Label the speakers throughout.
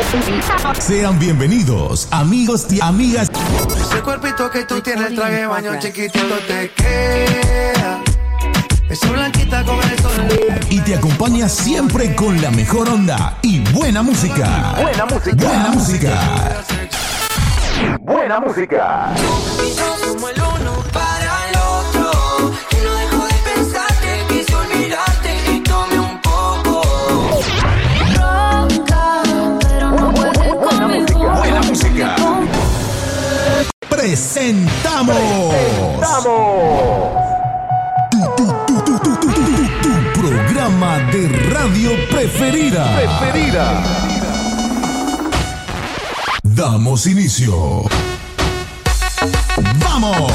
Speaker 1: Sean bienvenidos, amigos y amigas.
Speaker 2: Ese cuerpito que tú tienes, el traje de baño chiquitito te queda. Esa blanquita con el sol.
Speaker 1: Y te acompaña siempre con la mejor onda y buena música.
Speaker 3: Buena música.
Speaker 1: Buena música.
Speaker 3: Buena música.
Speaker 4: Como el uno para el otro, que no dejo de pensarte, quise olvidarte y tomé un poco. Ronca, pero no puedes conmigo.
Speaker 1: Buena música. Presentamos. Tu programa de radio preferida. Damos inicio. ¡Vamos!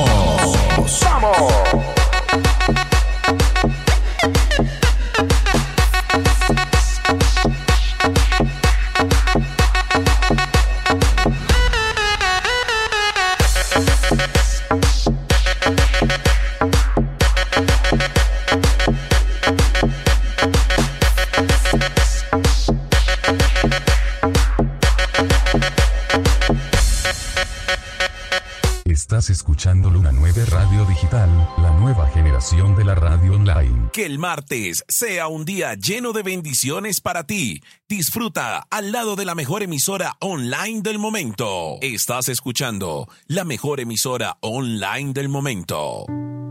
Speaker 5: Estás escuchando Luna 9 Radio Digital, la nueva generación de la radio online.
Speaker 6: Que el martes sea un día lleno de bendiciones para ti. Disfruta al lado de la mejor emisora online del momento. Estás escuchando la mejor emisora online del momento.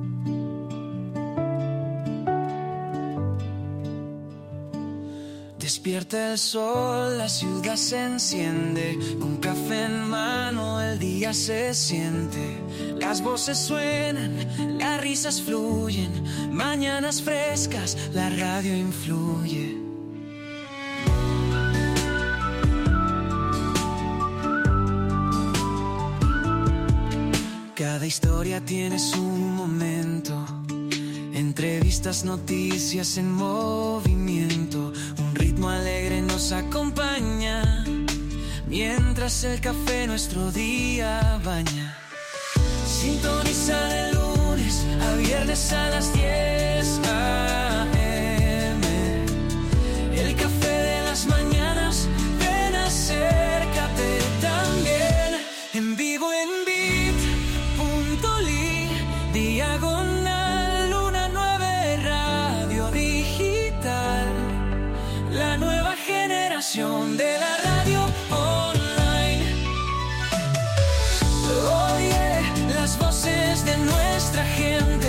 Speaker 4: Despierta el sol, la ciudad se enciende, con café en mano el día se siente, las voces suenan, las risas fluyen, mañanas frescas, la radio influye. Cada historia tiene su momento, entrevistas, noticias en movimiento. Un ritmo alegre nos acompaña, mientras el café nuestro día baña. Sintoniza de lunes a viernes a las 10 a.m. El café de las mañanas, ven, acércate también. En vivo en bit.ly, diagonal Luna 9 Radio Digital. La nueva generación de la radio online. Oye, las voces de nuestra gente.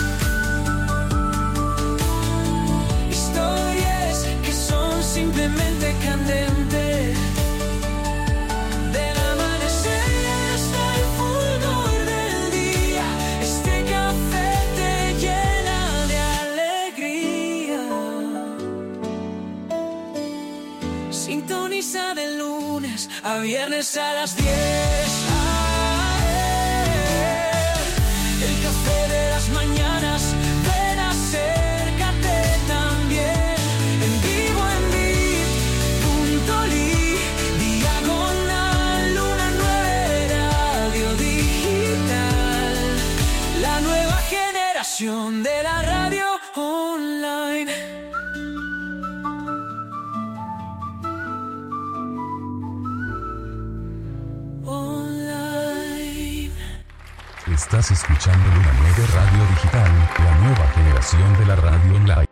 Speaker 4: Historias que son simplemente candentes. Del amanecer hasta el fulgor del día, este café te llena de alegría. Sintoniza de lunes a viernes a las 10 a.m. El café de las mañanas, ven, acércate también. En vivo en bit.ly, diagonal Luna 9 Radio Digital. La nueva generación de la radio online.
Speaker 5: Estás escuchando Luna 9 Radio Digital, la nueva generación de la radio online.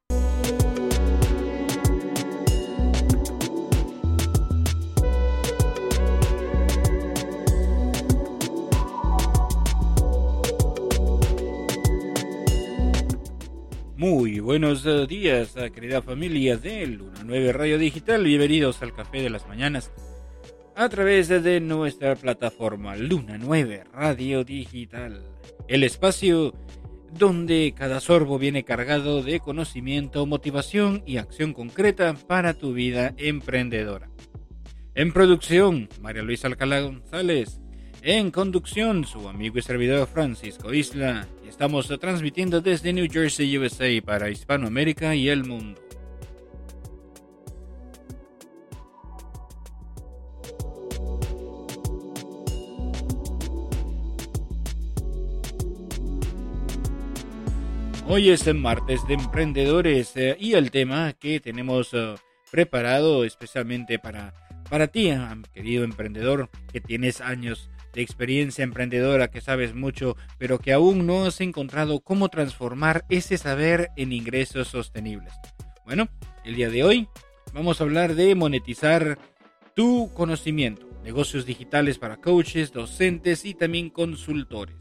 Speaker 7: Muy buenos días, querida familia de Luna 9 Radio Digital. Bienvenidos al Café de las Mañanas a través de nuestra plataforma Luna 9 Radio Digital. El espacio donde cada sorbo viene cargado de conocimiento, motivación y acción concreta para tu vida emprendedora. En producción, María Luisa Alcalá González. En conducción, su amigo y servidor Francisco Isla. Y estamos transmitiendo desde New Jersey, USA para Hispanoamérica y el mundo. Hoy es el martes de emprendedores y el tema que tenemos preparado especialmente para Para ti, querido emprendedor, que tienes años de experiencia emprendedora, que sabes mucho, pero que aún no has encontrado cómo transformar ese saber en ingresos sostenibles. Bueno, el día de hoy vamos a hablar de monetizar tu conocimiento, negocios digitales para coaches, docentes y también consultores.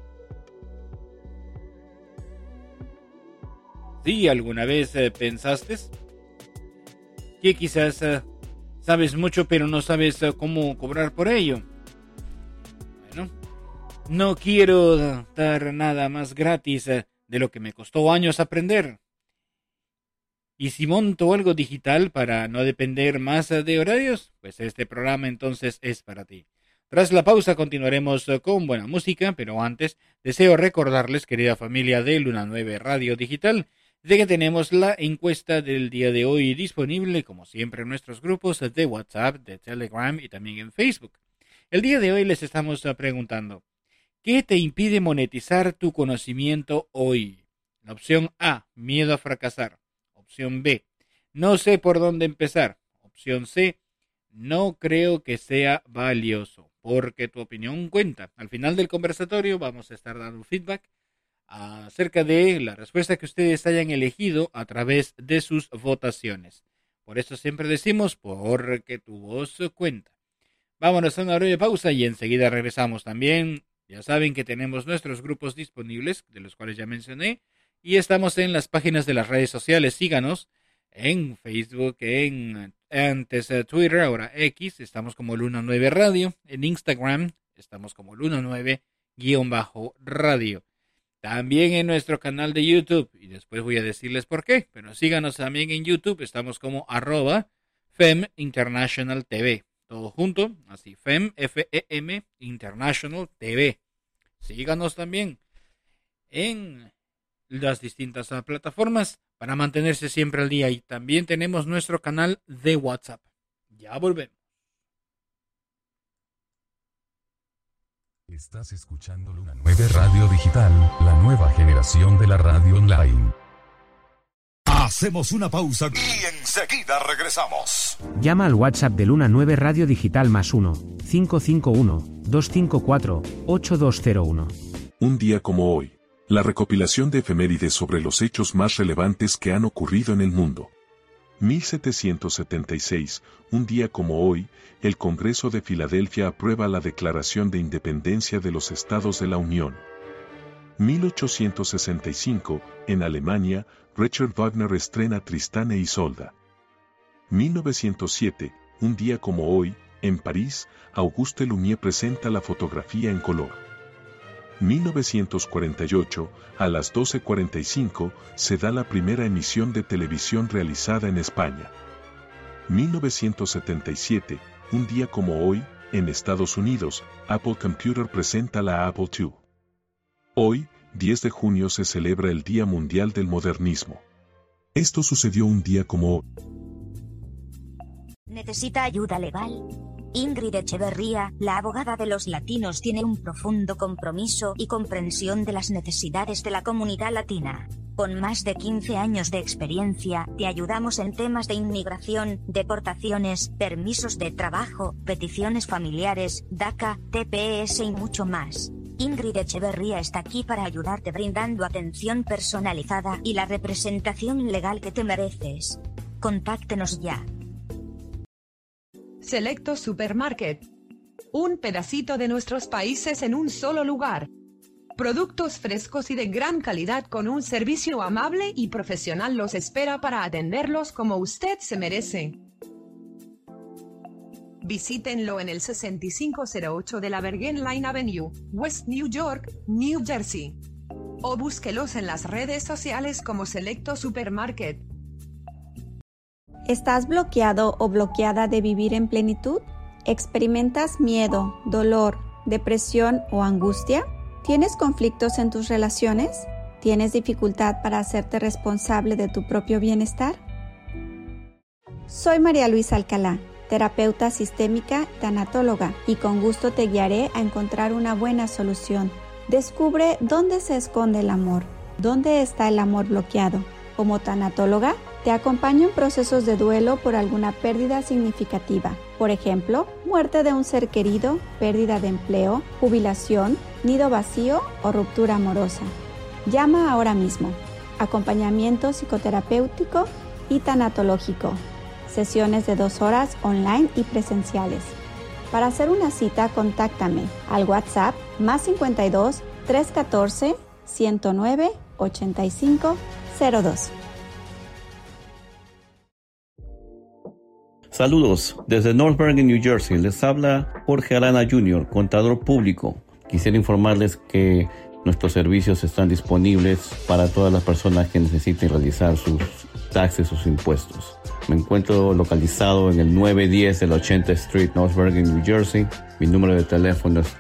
Speaker 7: ¿Sí alguna vez pensaste que quizás sabes mucho pero no sabes cómo cobrar por ello? Bueno, no quiero dar nada más gratis de lo que me costó años aprender. ¿Y si monto algo digital para no depender más de horarios? Pues este programa entonces es para ti. Tras la pausa continuaremos con buena música, pero antes deseo recordarles, querida familia de Luna 9 Radio Digital, de que tenemos la encuesta del día de hoy disponible, como siempre, en nuestros grupos de WhatsApp, de Telegram y también en Facebook. El día de hoy les estamos preguntando, ¿qué te impide monetizar tu conocimiento hoy? La opción A, miedo a fracasar. Opción B, no sé por dónde empezar. Opción C, no creo que sea valioso, porque tu opinión cuenta. Al final del conversatorio vamos a estar dando feedback acerca de la respuesta que ustedes hayan elegido a través de sus votaciones. Por eso siempre decimos, porque tu voz cuenta. Vámonos a una breve pausa y enseguida regresamos. También ya saben que tenemos nuestros grupos disponibles, de los cuales ya mencioné, y estamos en las páginas de las redes sociales. Síganos en Facebook, antes Twitter, ahora X, estamos como Luna 9 Radio. En Instagram estamos como Luna 9-radio. También en nuestro canal de YouTube, y después voy a decirles por qué, pero síganos también en YouTube, estamos como @FEM International TV, todo junto, así, FEM, F-E-M, International TV. Síganos también en las distintas plataformas para mantenerse siempre al día, y también tenemos nuestro canal de WhatsApp. Ya volvemos.
Speaker 5: Estás escuchando Luna 9 Radio Digital, la nueva generación de la radio online.
Speaker 1: Hacemos una pausa y enseguida regresamos.
Speaker 3: Llama al WhatsApp de Luna 9 Radio Digital +1 551 254 8201.
Speaker 8: Un día como hoy, la recopilación de efemérides sobre los hechos más relevantes que han ocurrido en el mundo. 1776, un día como hoy, el Congreso de Filadelfia aprueba la Declaración de Independencia de los Estados de la Unión. 1865, en Alemania, Richard Wagner estrena Tristán e Isolda. 1907, un día como hoy, en París, Auguste Lumière presenta la fotografía en color. 1948, a las 12:45, se da la primera emisión de televisión realizada en España. 1977, un día como hoy, en Estados Unidos, Apple Computer presenta la Apple II. Hoy, 10 de junio, se celebra el Día Mundial del Modernismo. Esto sucedió un día como hoy.
Speaker 9: ¿Necesita ayuda legal? Ingrid Echeverría, la abogada de los latinos, tiene un profundo compromiso y comprensión de las necesidades de la comunidad latina. Con más de 15 años de experiencia, te ayudamos en temas de inmigración, deportaciones, permisos de trabajo, peticiones familiares, DACA, TPS y mucho más. Ingrid Echeverría está aquí para ayudarte brindando atención personalizada y la representación legal que te mereces. Contáctenos ya.
Speaker 10: Selecto Supermarket. Un pedacito de nuestros países en un solo lugar. Productos frescos y de gran calidad con un servicio amable y profesional los espera para atenderlos como usted se merece. Visítenlo en el 6508 de la Bergen Line Avenue, West New York, New Jersey. O búsquelos en las redes sociales como Selecto Supermarket.
Speaker 11: ¿Estás bloqueado o bloqueada de vivir en plenitud? ¿Experimentas miedo, dolor, depresión o angustia? ¿Tienes conflictos en tus relaciones? ¿Tienes dificultad para hacerte responsable de tu propio bienestar? Soy María Luisa Alcalá, terapeuta sistémica, tanatóloga, y con gusto te guiaré a encontrar una buena solución. Descubre dónde se esconde el amor, dónde está el amor bloqueado. Como tanatóloga, Te acompaño en procesos de duelo por alguna pérdida significativa. Por ejemplo, muerte de un ser querido, pérdida de empleo, jubilación, nido vacío o ruptura amorosa. Llama ahora mismo. Acompañamiento psicoterapéutico y tanatológico. Sesiones de 2 horas online y presenciales. Para hacer una cita, contáctame al WhatsApp +52 314 109 8502.
Speaker 12: Saludos, desde North Bergen, New Jersey. Les habla Jorge Arana Jr., contador público. Quisiera informarles que nuestros servicios están disponibles para todas las personas que necesiten realizar sus taxes, sus impuestos. Me encuentro localizado en el 910 del 80 Street, North Bergen, New Jersey. Mi número de teléfono es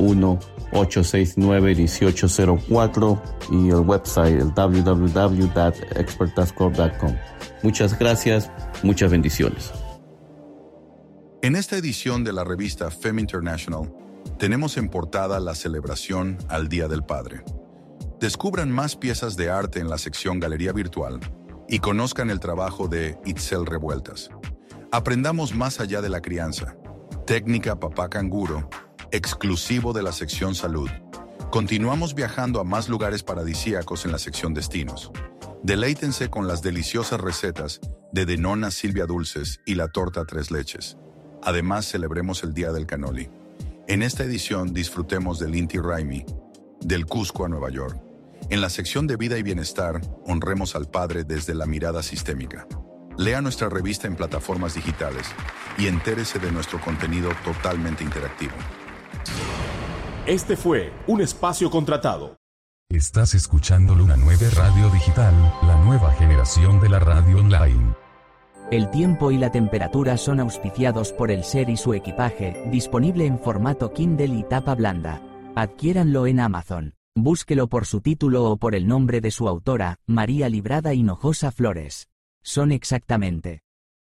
Speaker 12: 201-869-1804 y el website el www.expertascorp.com. Muchas gracias, muchas bendiciones.
Speaker 13: En esta edición de la revista Femme International, tenemos en portada la celebración al Día del Padre. Descubran más piezas de arte en la sección Galería Virtual y conozcan el trabajo de Itzel Revueltas. Aprendamos más allá de la crianza. Técnica Papá Canguro, exclusivo de la sección Salud. Continuamos viajando a más lugares paradisíacos en la sección Destinos. Deleítense con las deliciosas recetas de Denona Silvia Dulces y la torta Tres Leches. Además, celebremos el Día del Cannoli. En esta edición disfrutemos del Inti Raymi, del Cusco a Nueva York. En la sección de Vida y Bienestar, honremos al Padre desde la mirada sistémica. Lea nuestra revista en plataformas digitales y entérese de nuestro contenido totalmente interactivo.
Speaker 1: Este fue un espacio contratado.
Speaker 5: Estás escuchando Luna 9 Radio Digital, la nueva generación de la radio online.
Speaker 14: El tiempo y la temperatura son auspiciados por el SER y su equipaje, disponible en formato Kindle y tapa blanda. Adquiéranlo en Amazon. Búsquelo por su título o por el nombre de su autora, María Librada Hinojosa Flores. Son exactamente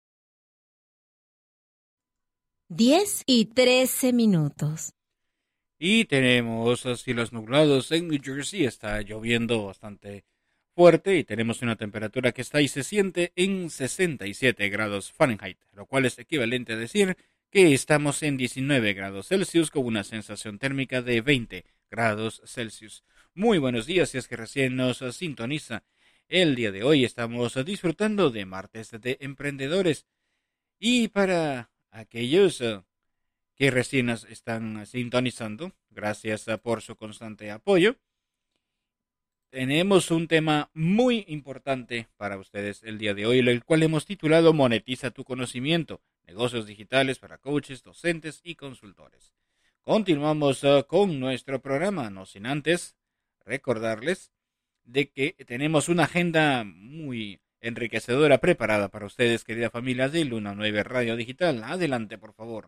Speaker 15: 10:13.
Speaker 7: Y tenemos cielos nublados en New Jersey, está lloviendo bastante fuerte y tenemos una temperatura que está y se siente en 67 grados Fahrenheit, lo cual es equivalente a decir que estamos en 19 grados Celsius con una sensación térmica de 20 grados Celsius. Muy buenos días si es que recién nos sintoniza. El día de hoy estamos disfrutando de Martes de Emprendedores y para aquellos que recién nos están sintonizando, gracias por su constante apoyo. Tenemos un tema muy importante para ustedes el día de hoy, el cual hemos titulado Monetiza tu conocimiento, negocios digitales para coaches, docentes y consultores. Continuamos con nuestro programa, no sin antes recordarles de que tenemos una agenda muy enriquecedora preparada para ustedes, querida familia de Luna 9 Radio Digital. Adelante, por favor.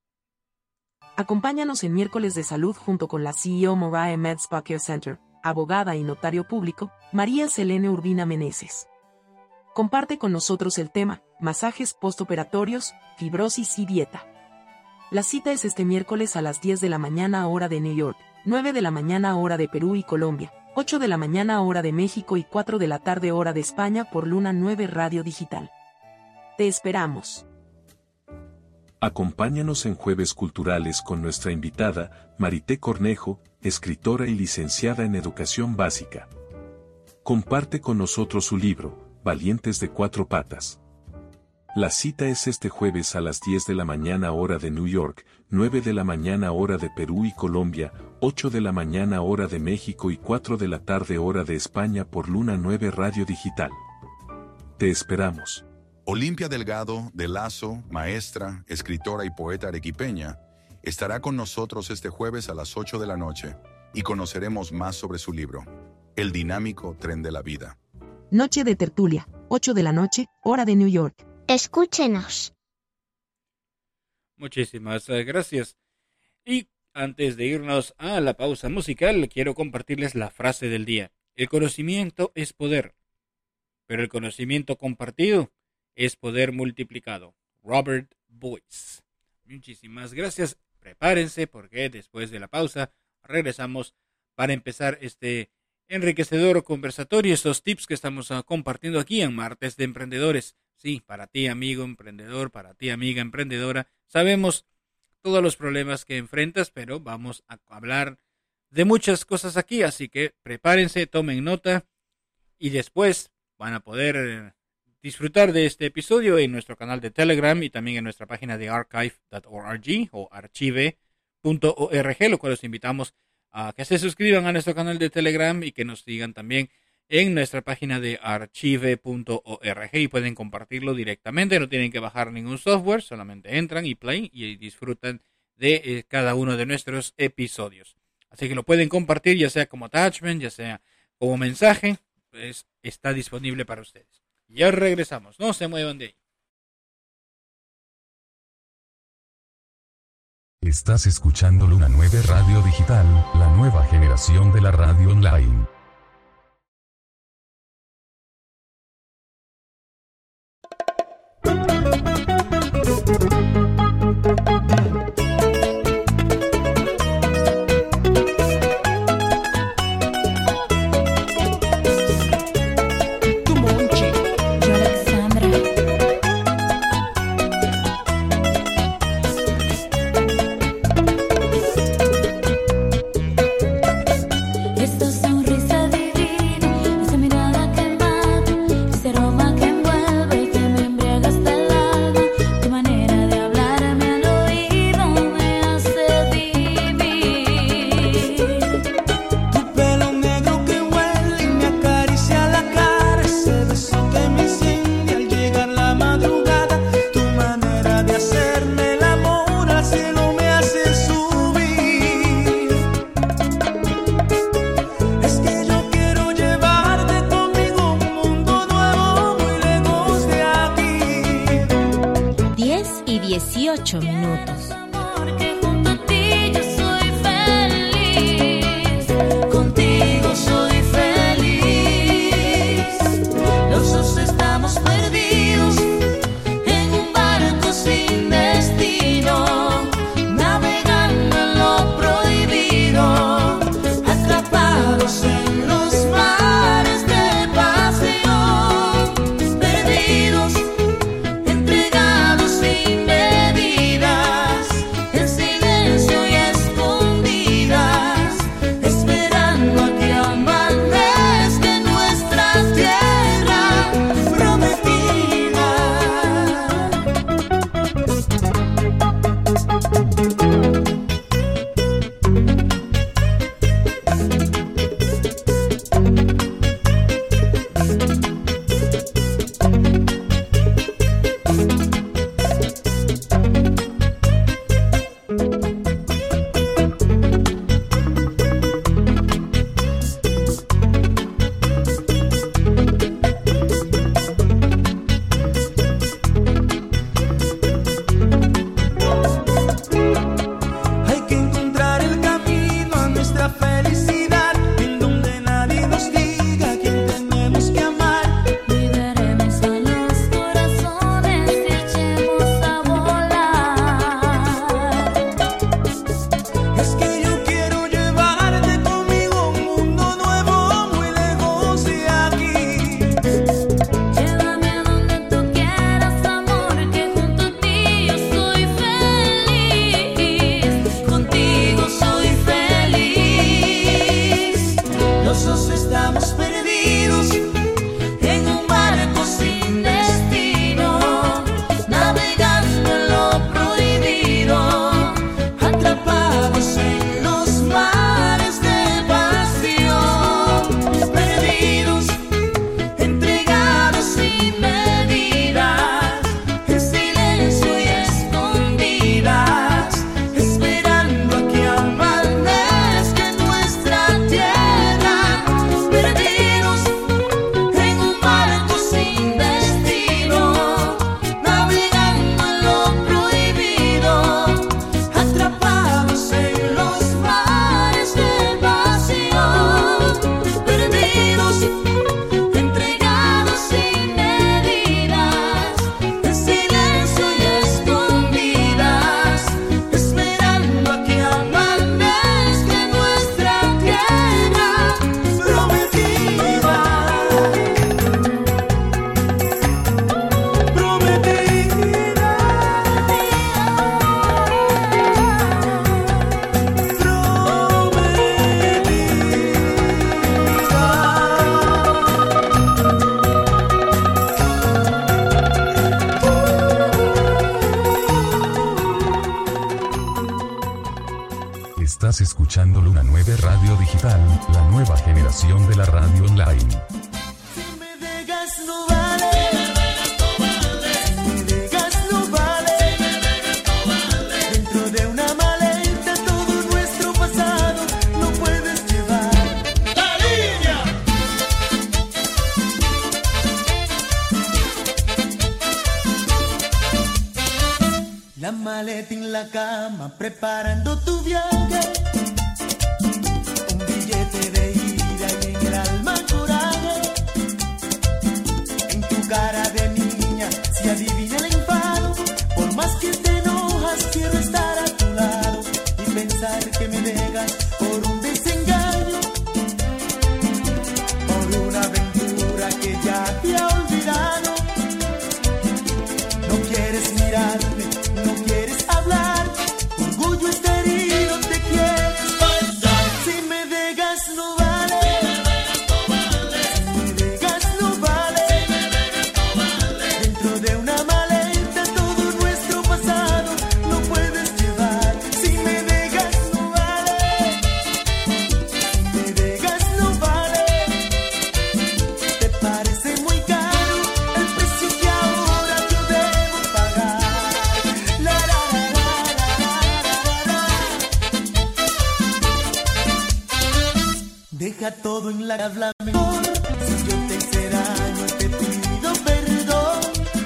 Speaker 16: Acompáñanos en Miércoles de Salud junto con la CEO Morae Med Spa Care Center, abogada y notario público, María Selene Urbina Meneses. Comparte con nosotros el tema, masajes postoperatorios, fibrosis y dieta. La cita es este miércoles a las 10 de la mañana hora de New York, 9 de la mañana hora de Perú y Colombia, 8 de la mañana hora de México y 4 de la tarde hora de España por Luna 9 Radio Digital. Te esperamos.
Speaker 8: Acompáñanos en Jueves Culturales con nuestra invitada, Marité Cornejo, escritora y licenciada en Educación Básica. Comparte con nosotros su libro, Valientes de Cuatro Patas. La cita es este jueves a las 10 de la mañana hora de New York, 9 de la mañana hora de Perú y Colombia, 8 de la mañana hora de México y 4 de la tarde hora de España por Luna 9 Radio Digital. Te esperamos.
Speaker 13: Olimpia Delgado, de Lazo, maestra, escritora y poeta arequipeña, estará con nosotros este jueves a las 8 de la noche y conoceremos más sobre su libro, El dinámico tren de la vida.
Speaker 16: Noche de tertulia, 8 de la noche, hora de New York.
Speaker 15: Escúchenos.
Speaker 7: Muchísimas gracias. Y antes de irnos a la pausa musical, quiero compartirles la frase del día. El conocimiento es poder, pero el conocimiento compartido es poder multiplicado. Robert Boyce. Muchísimas gracias. Prepárense porque después de la pausa regresamos para empezar este enriquecedor conversatorio, estos tips que estamos compartiendo aquí en Martes de Emprendedores. Sí, para ti, amigo emprendedor, para ti, amiga emprendedora, sabemos todos los problemas que enfrentas, pero vamos a hablar de muchas cosas aquí, así que prepárense, tomen nota y después van a poder disfrutar de este episodio en nuestro canal de Telegram y también en nuestra página de archive.org o archive.org, lo cual los invitamos a que se suscriban a nuestro canal de Telegram y que nos sigan también en nuestra página de archive.org y pueden compartirlo directamente, no tienen que bajar ningún software, solamente entran y play y disfrutan de cada uno de nuestros episodios. Así que lo pueden compartir ya sea como attachment, ya sea como mensaje, pues está disponible para ustedes. Ya regresamos, no se muevan de ahí.
Speaker 5: Estás escuchando Luna 9 Radio Digital, la nueva generación de la radio online.
Speaker 17: Entregados sin medidas.
Speaker 5: escuchando Luna 9 Radio Digital, la nueva generación de la radio online.
Speaker 2: Si me dejas no vale. Si me dejas no vale. Dentro de una maleta todo nuestro pasado lo puedes llevar. ¡La niña! La maleta en la cama preparando tu viaje. Un billete de ida y en el alma coraje. En tu cara de niña se adivina el enfado. Por más que te enojas quiero estar a tu lado y pensar que me dejas por un desengaño, por una aventura que ya te ha olvidado. No quieres mirarme, no quieres hablar, orgullo está herido, te quieres pasar. Si me dejas no vale. Si me dejas no vale. Dentro de una maleta todo nuestro pasado lo puedes llevar. Si me dejas no vale. Si me dejas no vale. Te parece muy caro el precio que ahora yo debo pagar. La, la, la, deja todo en la habla mejor. Si yo te hice daño te pido perdón.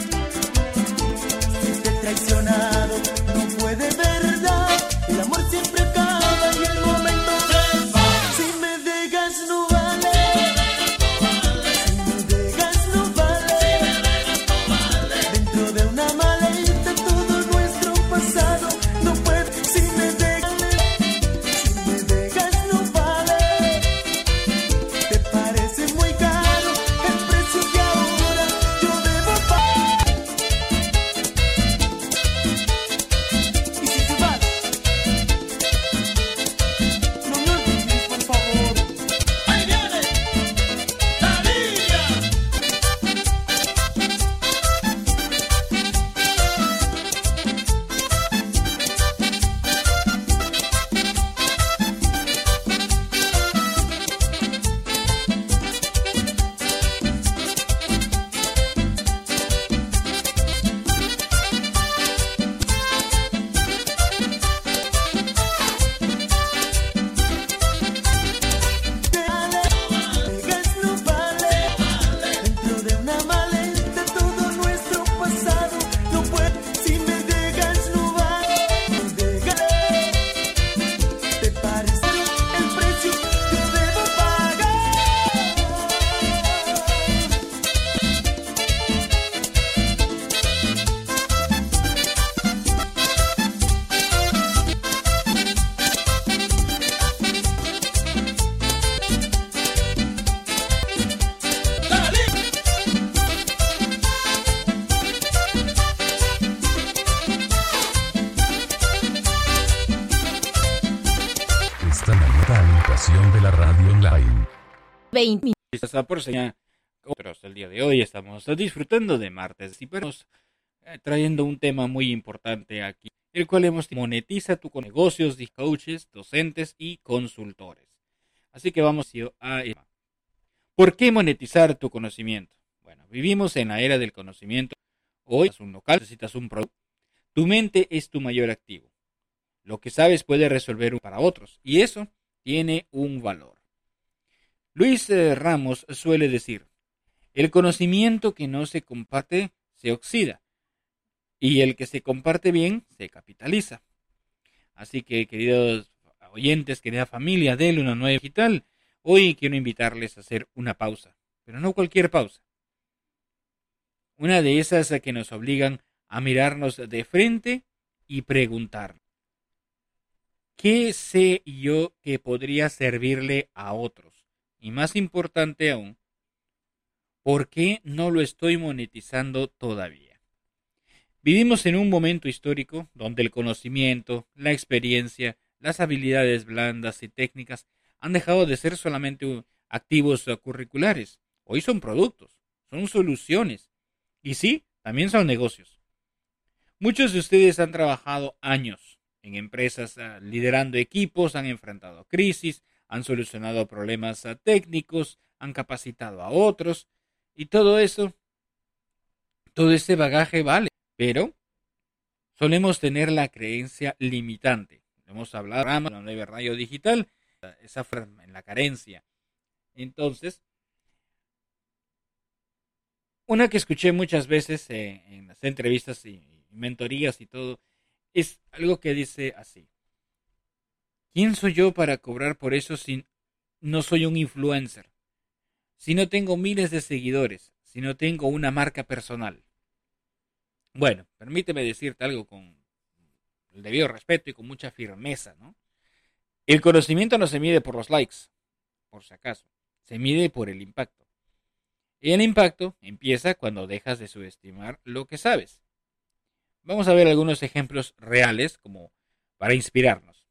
Speaker 2: Si te he traicionado no fue de verdad. El amor siempre acaba y el momento se va. Si me dejas no vale. Si me dejas no vale. Dentro de una maleta todo nuestro pasado no puede. Si me dejas no vale. Te parece muy caro el precio que ahora yo debo pagar. Y si te vas, no me olvides, por favor. ¡Ahí viene la niña! Dejas no vale. Dentro de una maleta todo nuestro pasado no puede. Si me dejas no vale. Te parece el precio que debo pagar.
Speaker 5: Está en la nueva estación de la radio online.
Speaker 15: 20.
Speaker 7: Está por señal. Otros el día de hoy estamos disfrutando de martes y estamos trayendo un tema muy importante aquí, el cual hemos monetiza tu negocios de coaches, docentes y consultores. Así que vamos a ¿por qué monetizar tu conocimiento? Bueno, vivimos en la era del conocimiento. Hoy necesitas un local, necesitas un producto. Tu mente es tu mayor activo. Lo que sabes puede resolver para otros y eso tiene un valor. Luis Ramos suele decir, el conocimiento que no se comparte se oxida y el que se comparte bien se capitaliza. Así que, queridos oyentes, querida familia de Luna 9 Digital, hoy quiero invitarles a hacer una pausa, pero no cualquier pausa. Una de esas que nos obligan a mirarnos de frente y preguntar, ¿qué sé yo que podría servirle a otros? Y más importante aún, ¿por qué no lo estoy monetizando todavía? Vivimos en un momento histórico donde el conocimiento, la experiencia, las habilidades blandas y técnicas han dejado de ser solamente activos curriculares. Hoy son productos, son soluciones y sí, también son negocios. Muchos de ustedes han trabajado años en empresas liderando equipos, han enfrentado crisis, han solucionado problemas técnicos, han capacitado a otros y todo eso, todo ese bagaje vale, pero solemos tener la creencia limitante. Hemos hablado en la nueva radio digital, esa en la carencia. Entonces, una que escuché muchas veces en las entrevistas y mentorías y todo, es algo que dice así: ¿quién soy yo para cobrar por eso si no soy un influencer? Si no tengo miles de seguidores, si no tengo una marca personal. Bueno, permíteme decirte algo con el debido respeto y con mucha firmeza, ¿no? El conocimiento no se mide por los likes, por si acaso, se mide por el impacto. Y el impacto empieza cuando dejas de subestimar lo que sabes. Vamos a ver algunos ejemplos reales como para inspirarnos.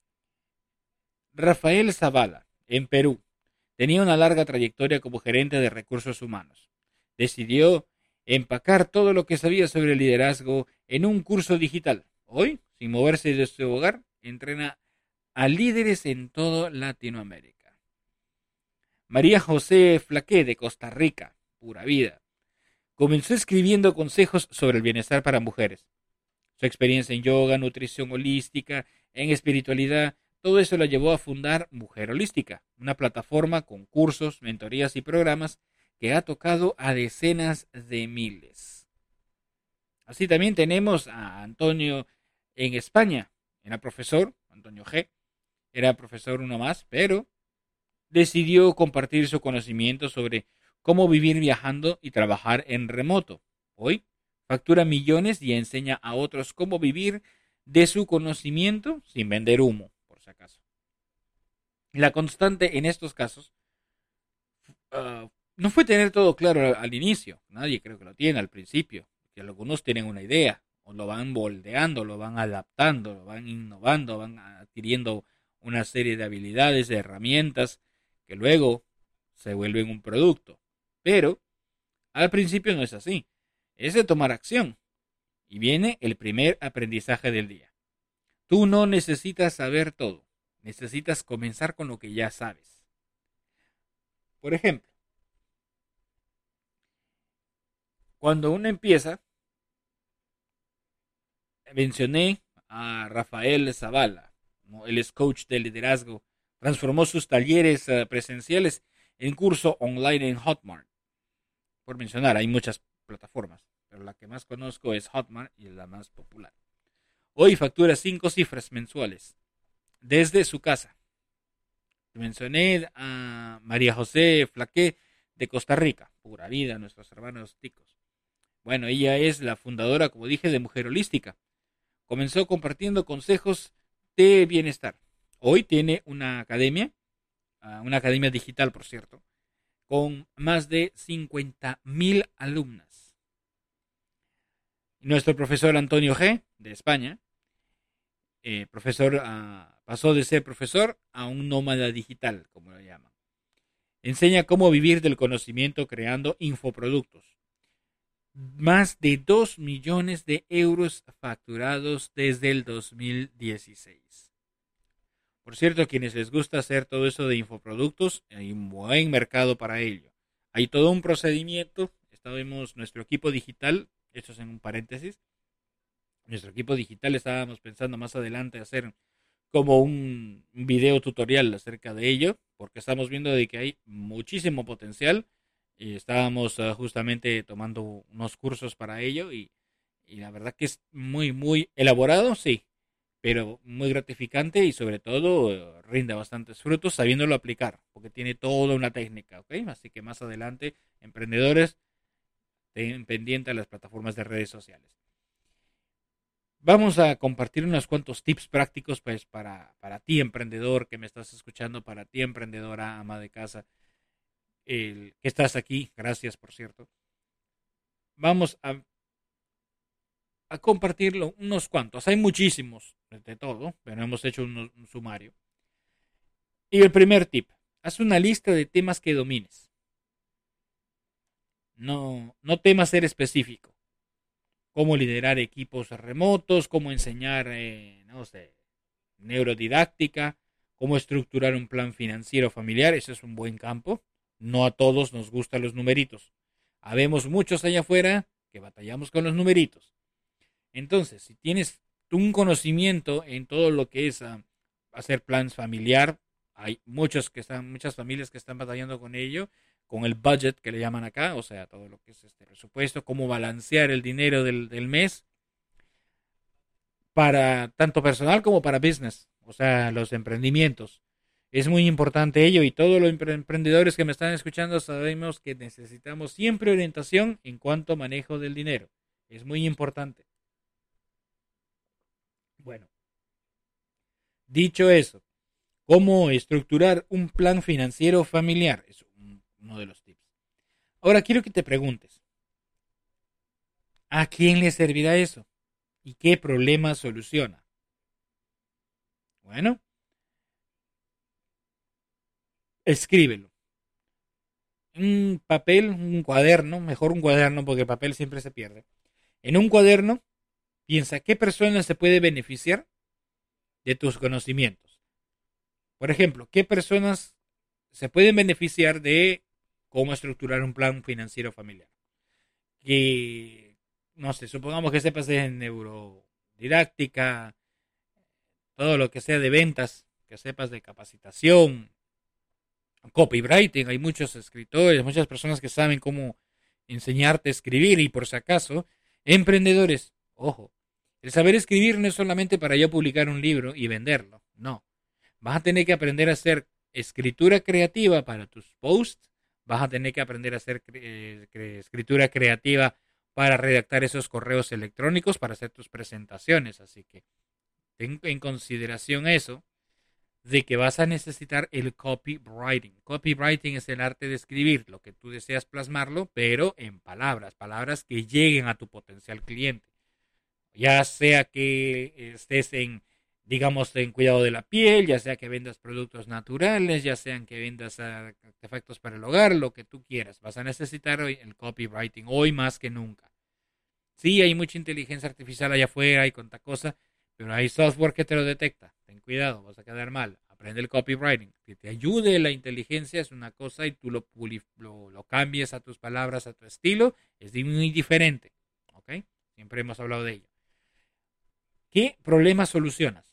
Speaker 7: Rafael Zavala, en Perú, tenía una larga trayectoria como gerente de recursos humanos. Decidió empacar todo lo que sabía sobre liderazgo en un curso digital. Hoy, sin moverse de su hogar, entrena a líderes en toda Latinoamérica. María José Flaqué, de Costa Rica, pura vida. Comenzó escribiendo consejos sobre el bienestar para mujeres. Su experiencia en yoga, nutrición holística, en espiritualidad, todo eso la llevó a fundar Mujer Holística, una plataforma con cursos, mentorías y programas que ha tocado a decenas de miles. Así también tenemos a Antonio en España. Era profesor, Antonio G. Era profesor uno más, pero decidió compartir su conocimiento sobre cómo vivir viajando y trabajar en remoto. Hoy factura millones y enseña a otros cómo vivir de su conocimiento sin vender humo, por si acaso. La constante en estos casos no fue tener todo claro al inicio. Nadie creo que lo tiene al principio. Que algunos tienen una idea, o lo van moldeando, lo van adaptando, lo van innovando, van adquiriendo una serie de habilidades, de herramientas, que luego se vuelven un producto. Pero al principio no es así. Es de tomar acción. Y viene el primer aprendizaje del día. Tú no necesitas saber todo. Necesitas comenzar con lo que ya sabes. Por ejemplo, cuando uno empieza, mencioné a Rafael Zavala, ¿no? Él es coach de liderazgo. Transformó sus talleres presenciales en curso online en Hotmart. Por mencionar, hay muchas plataformas, pero la que más conozco es Hotmart y es la más popular. Hoy factura 5 cifras mensuales desde su casa. Mencioné a María José Flaqué de Costa Rica, pura vida, nuestros hermanos ticos. Bueno, ella es la fundadora, como dije, de Mujer Holística. Comenzó compartiendo consejos de bienestar. Hoy tiene una academia digital, por cierto, con más de 50,000 alumnas. Nuestro profesor Antonio G. de España, pasó de ser profesor a un nómada digital, como lo llaman. Enseña cómo vivir del conocimiento creando infoproductos. Más de 2 millones de euros facturados desde el 2016. Por cierto, a quienes les gusta hacer todo eso de infoproductos, hay un buen mercado para ello. Hay todo un procedimiento. Estábamos, nuestro equipo digital, esto es en un paréntesis, nuestro equipo digital estábamos pensando más adelante hacer como un video tutorial acerca de ello, porque estamos viendo de que hay muchísimo potencial y estábamos justamente tomando unos cursos para ello y la verdad que es muy, muy elaborado, sí, pero muy gratificante y sobre todo rinde bastantes frutos sabiéndolo aplicar, porque tiene toda una técnica, ¿ok? Así que más adelante, emprendedores, estén pendientes a las plataformas de redes sociales. Vamos a compartir unos cuantos tips prácticos pues para ti, emprendedor, que me estás escuchando, para ti, emprendedora, ama de casa, que estás aquí, gracias, por cierto. Vamos a compartirlo unos cuantos. Hay muchísimos de todo, pero hemos hecho un sumario. Y el primer tip, haz una lista de temas que domines. No temas ser específico. cómo liderar equipos remotos, cómo enseñar, no sé, neurodidáctica, cómo estructurar un plan financiero familiar. Ese es un buen campo. No a todos nos gustan los numeritos. Habemos muchos allá afuera que batallamos con los numeritos. Entonces, si tienes un conocimiento en todo lo que es hacer plans familiar, hay muchas familias que están batallando con ello, con el budget que le llaman acá, o sea, todo lo que es este presupuesto, cómo balancear el dinero del mes para tanto personal como para business, o sea, los emprendimientos. Es muy importante ello y todos los emprendedores que me están escuchando sabemos que necesitamos siempre orientación en cuanto a manejo del dinero. Es muy importante. Bueno, dicho eso, ¿cómo estructurar un plan financiero familiar? Es uno de los tips. Ahora quiero que te preguntes, ¿a quién le servirá eso? ¿Y qué problema soluciona? Bueno, escríbelo. Un papel, un cuaderno, mejor un cuaderno porque el papel siempre se pierde. En un cuaderno, piensa qué persona se puede beneficiar de tus conocimientos. Por ejemplo, qué personas se pueden beneficiar de cómo estructurar un plan financiero familiar. Que, no sé, supongamos que sepas de neurodidáctica, todo lo que sea de ventas, que sepas de capacitación, copywriting. Hay muchos escritores, muchas personas que saben cómo enseñarte a escribir. Y por si acaso, emprendedores, ojo, el saber escribir no es solamente para yo publicar un libro y venderlo, no. Vas a tener que aprender a hacer escritura creativa para tus posts, vas a tener que aprender a hacer escritura creativa para redactar esos correos electrónicos, para hacer tus presentaciones. Así que ten en consideración eso, de que vas a necesitar el copywriting. Copywriting es el arte de escribir lo que tú deseas plasmarlo, pero en palabras que lleguen a tu potencial cliente. Ya sea que estés en, digamos, en cuidado de la piel, ya sea que vendas productos naturales, ya sean que vendas artefactos para el hogar, lo que tú quieras. Vas a necesitar hoy el copywriting, hoy más que nunca. Sí, hay mucha inteligencia artificial allá afuera, hay cuanta cosa, pero hay software que te lo detecta. Ten cuidado, vas a quedar mal. Aprende el copywriting. Que te ayude la inteligencia es una cosa y tú lo cambies a tus palabras, a tu estilo, es muy diferente. ¿Ok? Siempre hemos hablado de ello. ¿Qué problemas solucionas?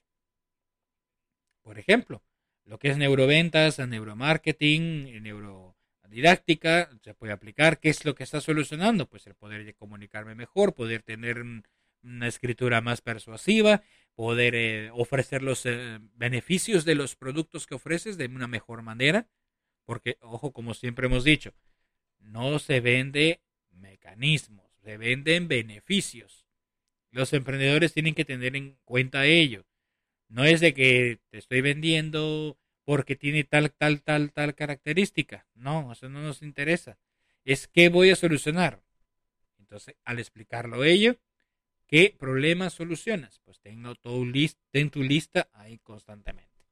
Speaker 7: Por ejemplo, lo que es neuroventas, neuromarketing, neurodidáctica, se puede aplicar. ¿Qué es lo que está solucionando? Pues el poder comunicarme mejor, poder tener una escritura más persuasiva, poder ofrecer los beneficios de los productos que ofreces de una mejor manera. Porque, ojo, como siempre hemos dicho, no se vende mecanismos, se venden beneficios. Los emprendedores tienen que tener en cuenta ello. No es de que te estoy vendiendo porque tiene tal característica. No, eso no nos interesa. Es qué voy a solucionar. Entonces, al explicarlo ello, ¿qué problemas solucionas? Pues ten tu lista ahí constantemente.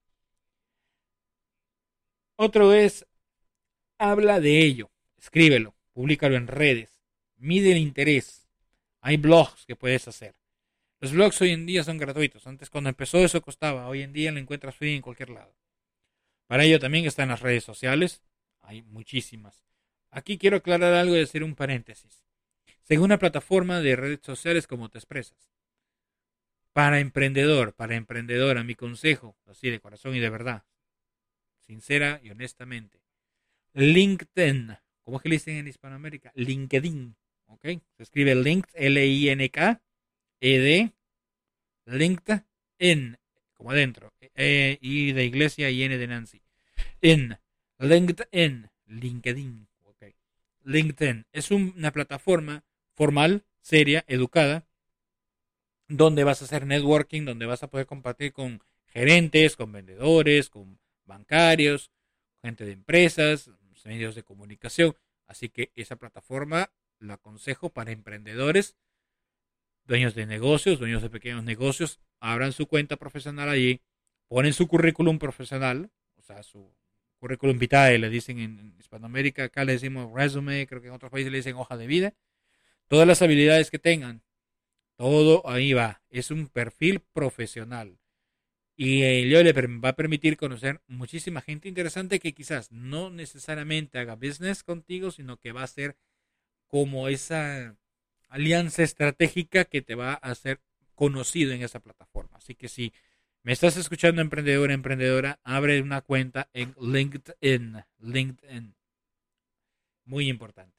Speaker 7: Otro es, habla de ello. Escríbelo, públicalo en redes. Mide el interés. Hay blogs que puedes hacer. Los blogs hoy en día son gratuitos. Antes, cuando empezó, eso costaba. Hoy en día lo encuentras free en cualquier lado. Para ello también están las redes sociales. Hay muchísimas. Aquí quiero aclarar algo y hacer un paréntesis. Según una plataforma de redes sociales, ¿cómo te expresas? Para emprendedora, mi consejo, así de corazón y de verdad, sincera y honestamente, LinkedIn. ¿Cómo es que le dicen en Hispanoamérica? LinkedIn. ¿Ok? Se escribe linked, L-I-N-K-E-D, LinkedIn, como adentro, I de iglesia y N de Nancy. LinkedIn. Okay. LinkedIn es una plataforma formal, seria, educada, donde vas a hacer networking, donde vas a poder compartir con gerentes, con vendedores, con bancarios, gente de empresas, medios de comunicación. Así que esa plataforma la aconsejo para emprendedores, dueños de negocios, dueños de pequeños negocios. Abran su cuenta profesional allí, ponen su currículum profesional, o sea, su currículum vitae, le dicen en Hispanoamérica, acá le decimos resume, creo que en otros países le dicen hoja de vida. Todas las habilidades que tengan, Todo ahí va. Es un perfil profesional. Y va a permitir conocer muchísima gente interesante que quizás no necesariamente haga business contigo, sino que va a ser como esa alianza estratégica que te va a hacer conocido en esa plataforma. Así que si me estás escuchando, emprendedor, emprendedora, abre una cuenta en LinkedIn. LinkedIn. Muy importante.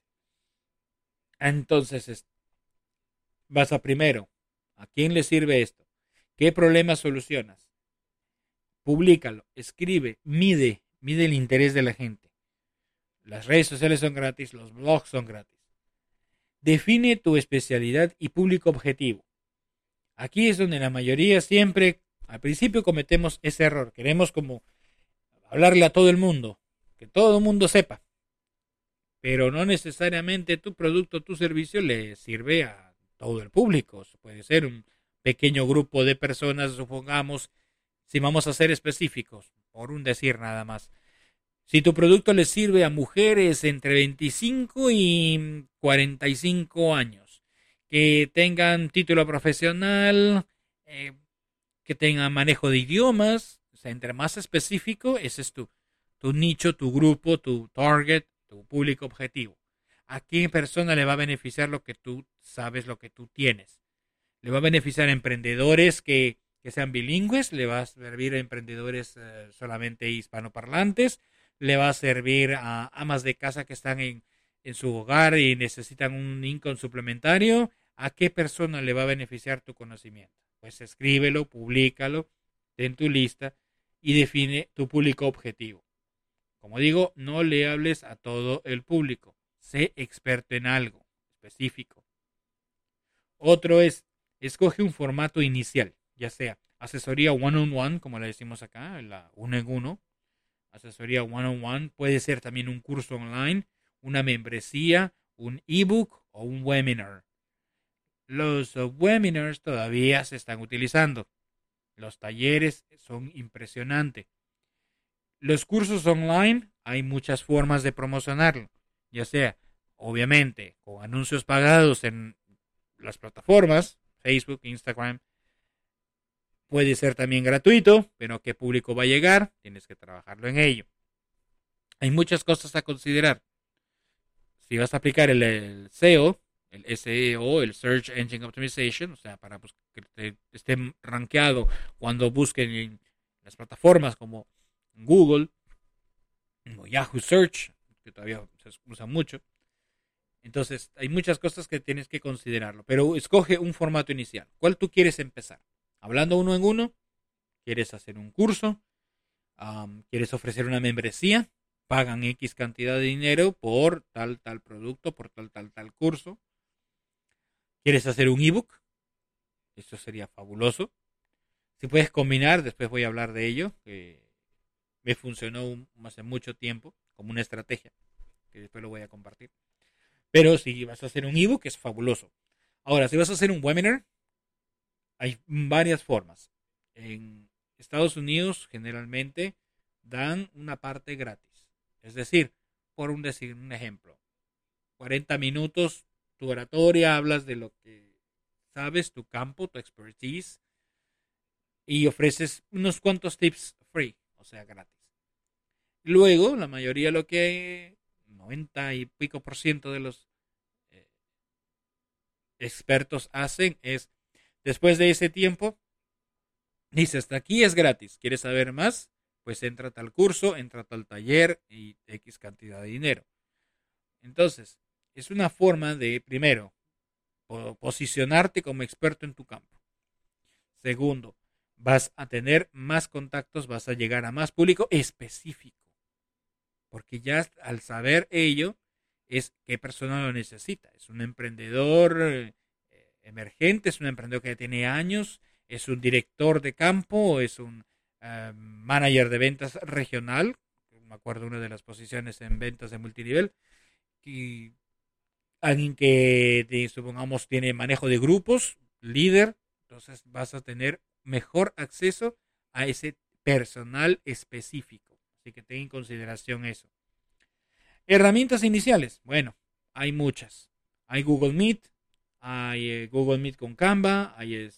Speaker 7: Entonces, vas a primero, ¿a quién le sirve esto? ¿Qué problemas solucionas? Públicalo, escribe, mide el interés de la gente. Las redes sociales son gratis, los blogs son gratis. Define tu especialidad y público objetivo. Aquí es donde la mayoría siempre, al principio cometemos ese error. Queremos como hablarle a todo el mundo, que todo el mundo sepa. Pero no necesariamente tu producto, tu servicio le sirve a todo el público. Puede ser un pequeño grupo de personas, supongamos, si vamos a ser específicos, por un decir nada más. Si tu producto le sirve a mujeres entre 25 y 45 años, que tengan título profesional, que tengan manejo de idiomas, o sea, entre más específico, ese es tu nicho, tu grupo, tu target, tu público objetivo. ¿A qué persona le va a beneficiar lo que tú sabes, lo que tú tienes? Le va a beneficiar a emprendedores que sean bilingües, le va a servir a emprendedores solamente hispanoparlantes, le va a servir a amas de casa que están en su hogar y necesitan un income suplementario. ¿A qué persona le va a beneficiar tu conocimiento? Pues escríbelo, públicalo, ten tu lista y define tu público objetivo. Como digo, no le hables a todo el público. Sé experto en algo específico. Otro es, escoge un formato inicial, ya sea asesoría one-on-one, como le decimos acá, la uno en uno. Asesoría one-on-one puede ser también un curso online, una membresía, un ebook o un webinar. Los webinars todavía se están utilizando. Los talleres son impresionantes. Los cursos online hay muchas formas de promocionarlo, ya sea, obviamente, con anuncios pagados en las plataformas, Facebook, Instagram. Puede ser también gratuito, pero ¿a qué público va a llegar? Tienes que trabajarlo en ello. Hay muchas cosas a considerar. Si vas a aplicar el SEO, el SEO, el Search Engine Optimization, o sea, para que te esté rankeado cuando busquen en las plataformas como Google o Yahoo Search, que todavía se usa mucho. Entonces, hay muchas cosas que tienes que considerarlo, pero escoge un formato inicial. ¿Cuál tú quieres empezar? ¿Hablando uno en uno? ¿Quieres hacer un curso? ¿Quieres ofrecer una membresía? Pagan X cantidad de dinero por tal producto, por tal curso. ¿Quieres hacer un ebook? Eso sería fabuloso. Si puedes combinar, después voy a hablar de ello, que me funcionó hace mucho tiempo como una estrategia, que después lo voy a compartir. Pero si vas a hacer un ebook, es fabuloso. Ahora, si vas a hacer un webinar, hay varias formas. En Estados Unidos generalmente dan una parte gratis. Es decir, por un ejemplo, 40 minutos, tu oratoria, hablas de lo que sabes, tu campo, tu expertise, y ofreces unos cuantos tips free, o sea, gratis. Luego, la mayoría, 90 y pico % de los expertos hacen es, después de ese tiempo, dice, hasta aquí es gratis. ¿Quieres saber más? Pues entra a tal curso, entra a tal taller y X cantidad de dinero. Entonces, es una forma de, primero, posicionarte como experto en tu campo. Segundo, vas a tener más contactos, vas a llegar a más público específico. Porque ya al saber ello, es qué persona lo necesita. Es un emprendedor emergente, es un emprendedor que ya tiene años, es un director de campo, es un manager de ventas regional. Me acuerdo una de las posiciones en ventas de multinivel. Y alguien que, supongamos, tiene manejo de grupos, líder. Entonces vas a tener mejor acceso a ese personal específico. Así que ten en consideración eso. Herramientas iniciales. Bueno, hay muchas. Hay Google Meet, hay Google Meet con Canva, hay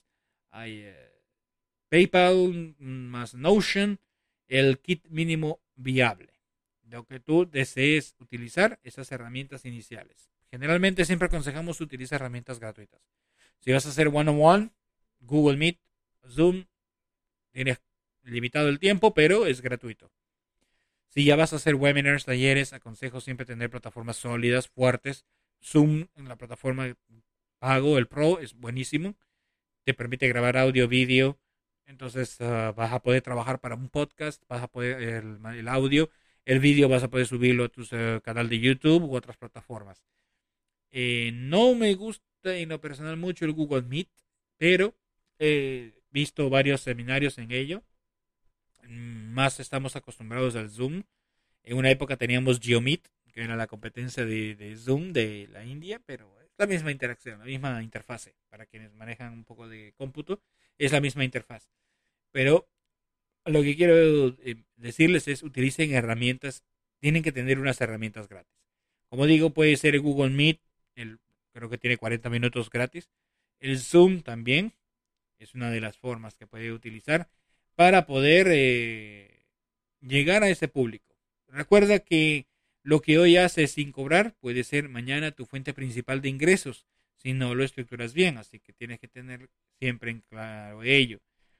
Speaker 7: PayPal más Notion, el kit mínimo viable. Lo que tú desees utilizar, esas herramientas iniciales. Generalmente siempre aconsejamos utilizar herramientas gratuitas. Si vas a hacer one-on-one, Google Meet, Zoom, tienes limitado el tiempo, pero es gratuito. Si ya vas a hacer webinars, talleres, aconsejo siempre tener plataformas sólidas, fuertes. Zoom, en la plataforma pago, el Pro, es buenísimo. Te permite grabar audio, vídeo. Entonces vas a poder trabajar para un podcast, vas a poder el audio, el vídeo vas a poder subirlo a tu canal de YouTube u otras plataformas. No me gusta en lo personal mucho el Google Meet, pero he visto varios seminarios en ello. Más estamos acostumbrados al Zoom. En una época teníamos GeoMeet, que era la competencia de Zoom de la India, pero es la misma interacción, la misma interfase. Para quienes manejan un poco de cómputo, es la misma interfaz. Pero lo que quiero decirles es, utilicen herramientas, tienen que tener unas herramientas gratis. Como digo, puede ser el Google Meet, creo que tiene 40 minutos gratis. El Zoom también es una de las formas que puede utilizar para poder llegar a ese público. Recuerda que lo que hoy haces sin cobrar puede ser mañana tu fuente principal de ingresos si no lo estructuras bien, así que tienes que tener siempre en claro ello.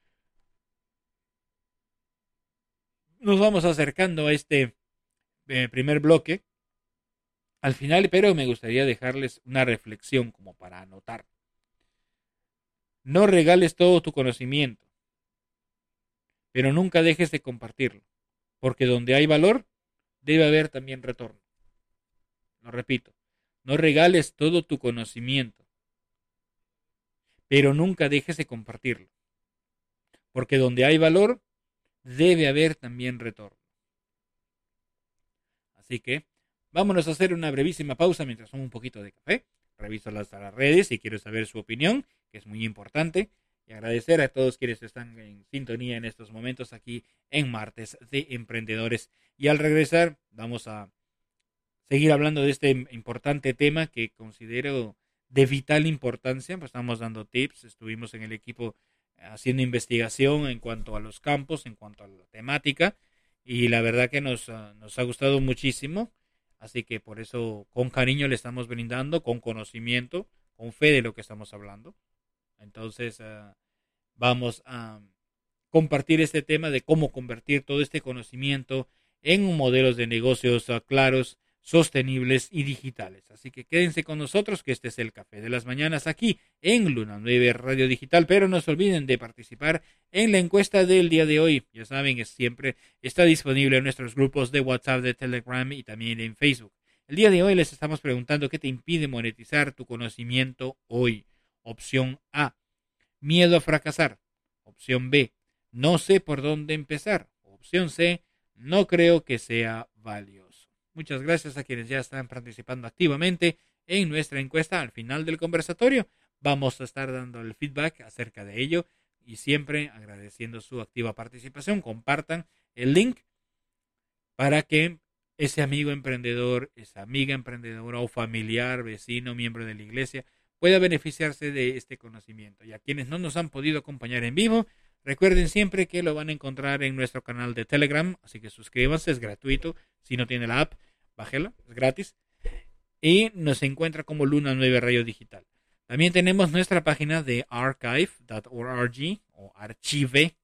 Speaker 7: Nos vamos acercando a este primer bloque al final, pero me gustaría dejarles una reflexión como para anotar. No regales todo tu conocimiento, pero nunca dejes de compartirlo, porque donde hay valor, debe haber también retorno. Lo repito, no regales todo tu conocimiento, pero nunca dejes de compartirlo, porque donde hay valor, debe haber también retorno. Así que vámonos a hacer una brevísima pausa mientras tomo un poquito de café. Reviso las redes y quiero saber su opinión, que es muy importante. Y agradecer a todos quienes están en sintonía en estos momentos aquí en Martes de Emprendedores. Y al regresar vamos a seguir hablando de este importante tema que considero de vital importancia. Pues estamos dando tips, estuvimos en el equipo haciendo investigación en cuanto a los campos, en cuanto a la temática. Y la verdad que nos ha gustado muchísimo. Así que por eso con cariño le estamos brindando, con conocimiento, con fe de lo que estamos hablando. Entonces vamos a compartir este tema de cómo convertir todo este conocimiento en modelos de negocios claros, sostenibles y digitales. Así que quédense con nosotros, que este es el Café de las Mañanas aquí en Luna 9 Radio Digital, pero no se olviden de participar en la encuesta del día de hoy. Ya saben, siempre está disponible en nuestros grupos de WhatsApp, de Telegram y también en Facebook. El día de hoy les estamos preguntando qué te impide monetizar tu conocimiento hoy. Opción A, miedo a fracasar. Opción B, no sé por dónde empezar. Opción C, no creo que sea valioso. Muchas gracias a quienes ya están participando activamente en nuestra encuesta. Al final del conversatorio vamos a estar dando el feedback acerca de ello y siempre agradeciendo su activa participación. Compartan el link para que ese amigo emprendedor, esa amiga emprendedora o familiar, vecino, miembro de la iglesia pueda beneficiarse de este conocimiento. Y a quienes no nos han podido acompañar en vivo, recuerden siempre que lo van a encontrar en nuestro canal de Telegram, así que suscríbanse, es gratuito. Si no tiene la app, bájela, es gratis. Y nos encuentra como Luna 9 Radio Digital. También tenemos nuestra página de archive.org o archive.org,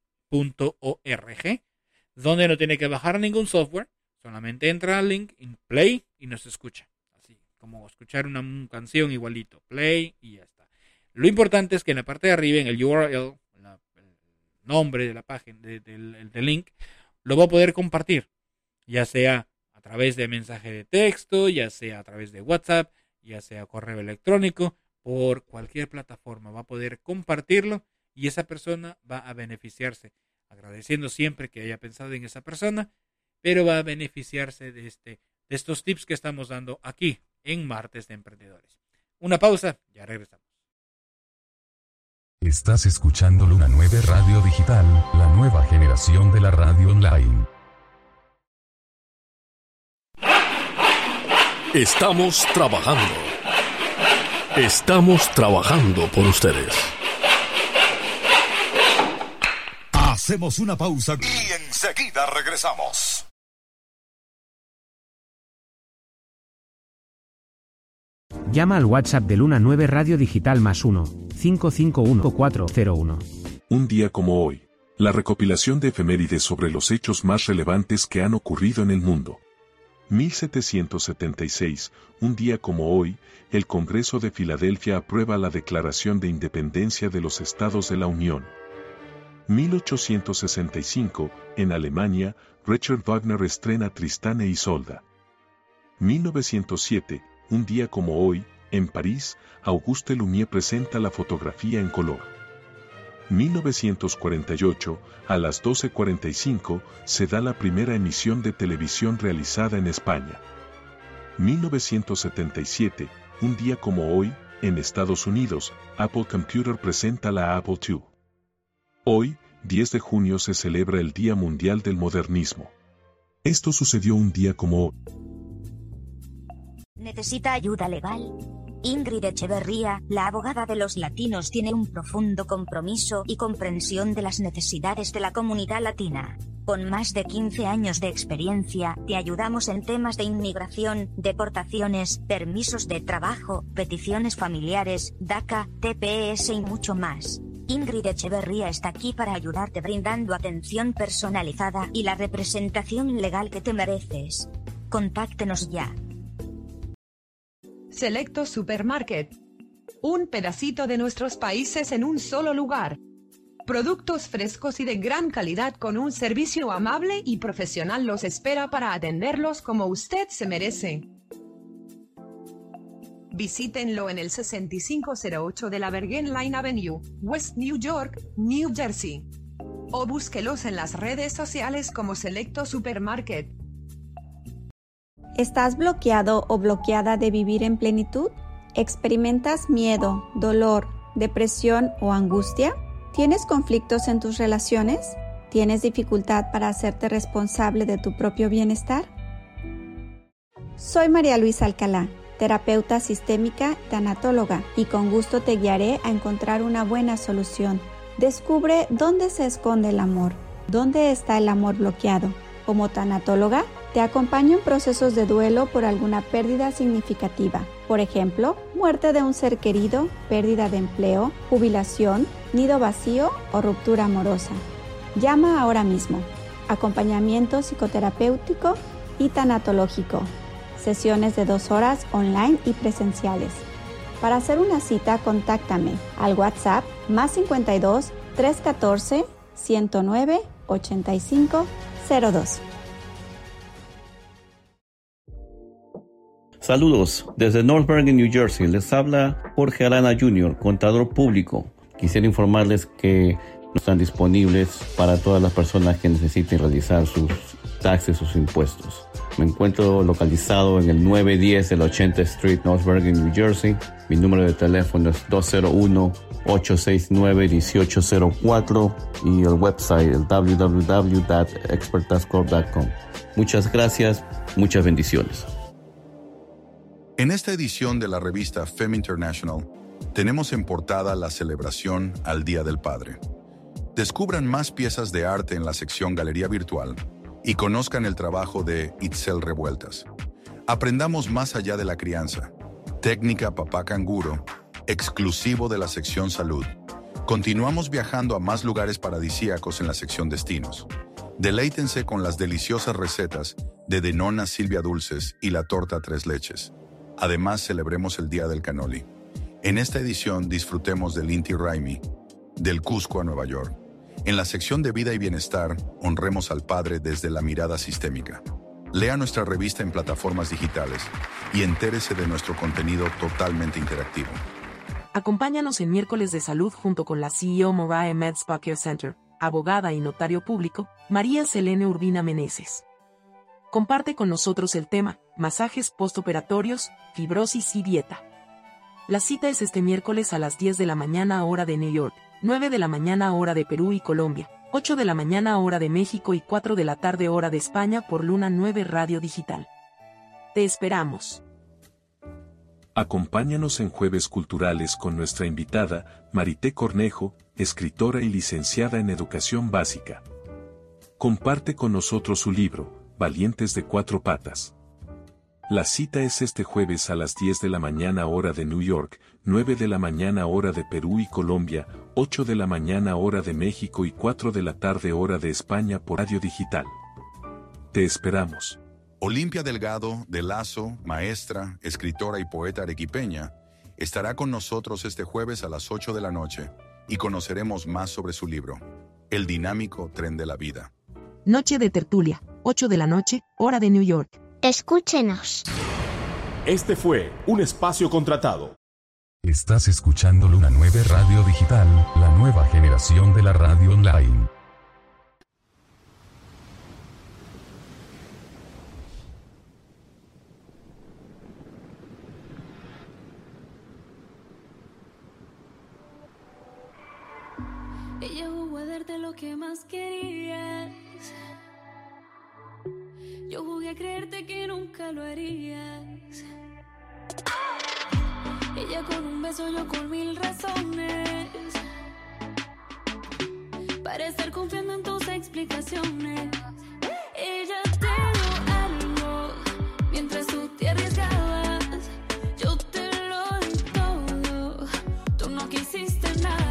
Speaker 7: donde no tiene que bajar ningún software, solamente entra al link en play y nos escucha. Así como escuchar una canción igualito, play y ya está. Lo importante es que en la parte de arriba, en el URL, el nombre de la página, del link, lo va a poder compartir, ya sea a través de mensaje de texto, ya sea a través de WhatsApp, ya sea correo electrónico, por cualquier plataforma va a poder compartirlo y esa persona va a beneficiarse, agradeciendo siempre que haya pensado en esa persona, pero va a beneficiarse de estos tips que estamos dando aquí en Martes de Emprendedores. Una pausa, ya regresamos.
Speaker 5: Estás escuchando Luna 9 Radio Digital, la nueva generación de la radio online.
Speaker 17: Estamos trabajando. Estamos trabajando por ustedes.
Speaker 1: Hacemos una pausa y enseguida regresamos.
Speaker 3: Llama al WhatsApp de Luna 9 Radio Digital +1 551 401.
Speaker 8: Un día como hoy, la recopilación de efemérides sobre los hechos más relevantes que han ocurrido en el mundo. 1776, un día como hoy, el Congreso de Filadelfia aprueba la Declaración de Independencia de los Estados de la Unión. 1865, en Alemania, Richard Wagner estrena Tristán e Isolda. 1907, un día como hoy, en París, Auguste Lumière presenta la fotografía en color. 1948, a las 12:45, se da la primera emisión de televisión realizada en España. 1977, un día como hoy, en Estados Unidos, Apple Computer presenta la Apple II. Hoy, 10 de junio, se celebra el Día Mundial del Modernismo. Esto sucedió un día como hoy.
Speaker 9: ¿Necesita ayuda legal? Ingrid Echeverría, la abogada de los latinos, tiene un profundo compromiso y comprensión de las necesidades de la comunidad latina. Con más de 15 años de experiencia, te ayudamos en temas de inmigración, deportaciones, permisos de trabajo, peticiones familiares, DACA, TPS y mucho más. Ingrid Echeverría está aquí para ayudarte brindando atención personalizada y la representación legal que te mereces. Contáctenos ya.
Speaker 10: Selecto Supermarket. Un pedacito de nuestros países en un solo lugar. Productos frescos y de gran calidad con un servicio amable y profesional los espera para atenderlos como usted se merece. Visítenlo en el 6508 de la Bergen Line Avenue, West New York, New Jersey. O búsquelos en las redes sociales como Selecto Supermarket.
Speaker 11: ¿Estás bloqueado o bloqueada de vivir en plenitud? ¿Experimentas miedo, dolor, depresión o angustia? ¿Tienes conflictos en tus relaciones? ¿Tienes dificultad para hacerte responsable de tu propio bienestar? Soy María Luisa Alcalá, terapeuta sistémica, tanatóloga, y con gusto te guiaré a encontrar una buena solución. Descubre dónde se esconde el amor, dónde está el amor bloqueado. Como tanatóloga, te acompaño en procesos de duelo por alguna pérdida significativa. Por ejemplo, muerte de un ser querido, pérdida de empleo, jubilación, nido vacío o ruptura amorosa. Llama ahora mismo. Acompañamiento psicoterapéutico y tanatológico. Sesiones de 2 horas online y presenciales. Para hacer una cita, contáctame al WhatsApp +52 314 109 85 02.
Speaker 12: Saludos, desde North Bergen, New Jersey, les habla Jorge Arana Jr., contador público. Quisiera informarles que están disponibles para todas las personas que necesiten realizar sus taxes, sus impuestos. Me encuentro localizado en el 910 de la 80th Street, North Bergen, New Jersey. Mi número de teléfono es 201-869-1804 y el website el www.expertascorp.com. Muchas gracias, muchas bendiciones.
Speaker 13: En esta edición de la revista Femme International, tenemos en portada la celebración al Día del Padre. Descubran más piezas de arte en la sección Galería Virtual y conozcan el trabajo de Itzel Revueltas. Aprendamos más allá de la crianza. Técnica Papá Canguro, exclusivo de la sección Salud. Continuamos viajando a más lugares paradisíacos en la sección Destinos. Deleítense con las deliciosas recetas de Denona Silvia Dulces y la torta 3 leches. Además, celebremos el Día del Cannoli. En esta edición disfrutemos del Inti Raymi, del Cusco a Nueva York. En la sección de Vida y Bienestar, honremos al Padre desde la mirada sistémica. Lea nuestra revista en plataformas digitales y entérese de nuestro contenido totalmente interactivo.
Speaker 16: Acompáñanos en Miércoles de Salud junto con la CEO Morae Med Spa Care Center, abogada y notario público, María Selene Urbina Meneses. Comparte con nosotros el tema, masajes postoperatorios, fibrosis y dieta. La cita es este miércoles a las 10 de la mañana hora de New York, 9 de la mañana hora de Perú y Colombia, 8 de la mañana hora de México y 4 de la tarde hora de España por Luna 9 Radio Digital. Te esperamos.
Speaker 8: Acompáñanos en Jueves Culturales con nuestra invitada, Marité Cornejo, escritora y licenciada en Educación Básica. Comparte con nosotros su libro, Valientes de Cuatro Patas. La cita es este jueves a las 10 de la mañana hora de New York, 9 de la mañana hora de Perú y Colombia, 8 de la mañana hora de México y 4 de la tarde hora de España por Radio Digital. Te esperamos.
Speaker 13: Olimpia Delgado, de Lazo, maestra, escritora y poeta arequipeña, estará con nosotros este jueves a las 8 de la noche y conoceremos más sobre su libro, El dinámico tren de la vida.
Speaker 16: Noche de tertulia, 8 de la noche, hora de New York.
Speaker 15: Escúchenos.
Speaker 17: Este fue un espacio contratado.
Speaker 5: Estás escuchando Luna 9 Radio Digital, la nueva generación de la radio online.
Speaker 18: Ella jugó a darte lo que más querías. Yo jugué a creerte que nunca lo harías. Ella con un beso, yo con 1000 razones para estar confiando en tus explicaciones. Ella te dio algo mientras tú te arriesgabas. Yo te lo di todo, tú no quisiste nada.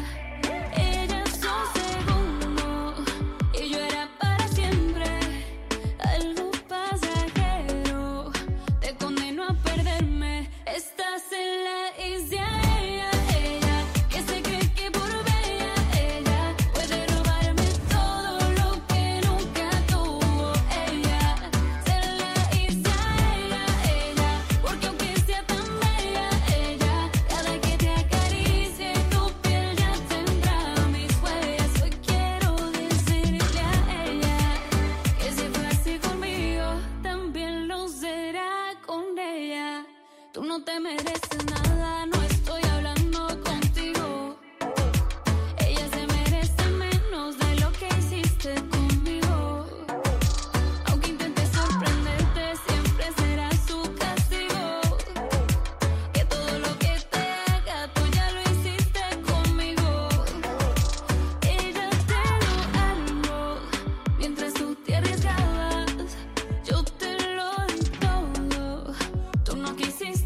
Speaker 18: No te mereces nada, no estoy hablando contigo. Ella se merece menos de lo que hiciste conmigo. Aunque intentes sorprenderte, siempre será su castigo. Que todo lo que te haga, tú ya lo hiciste conmigo. Ella te dio algo mientras tú te arriesgabas. Yo te lo di todo, tú no quisiste.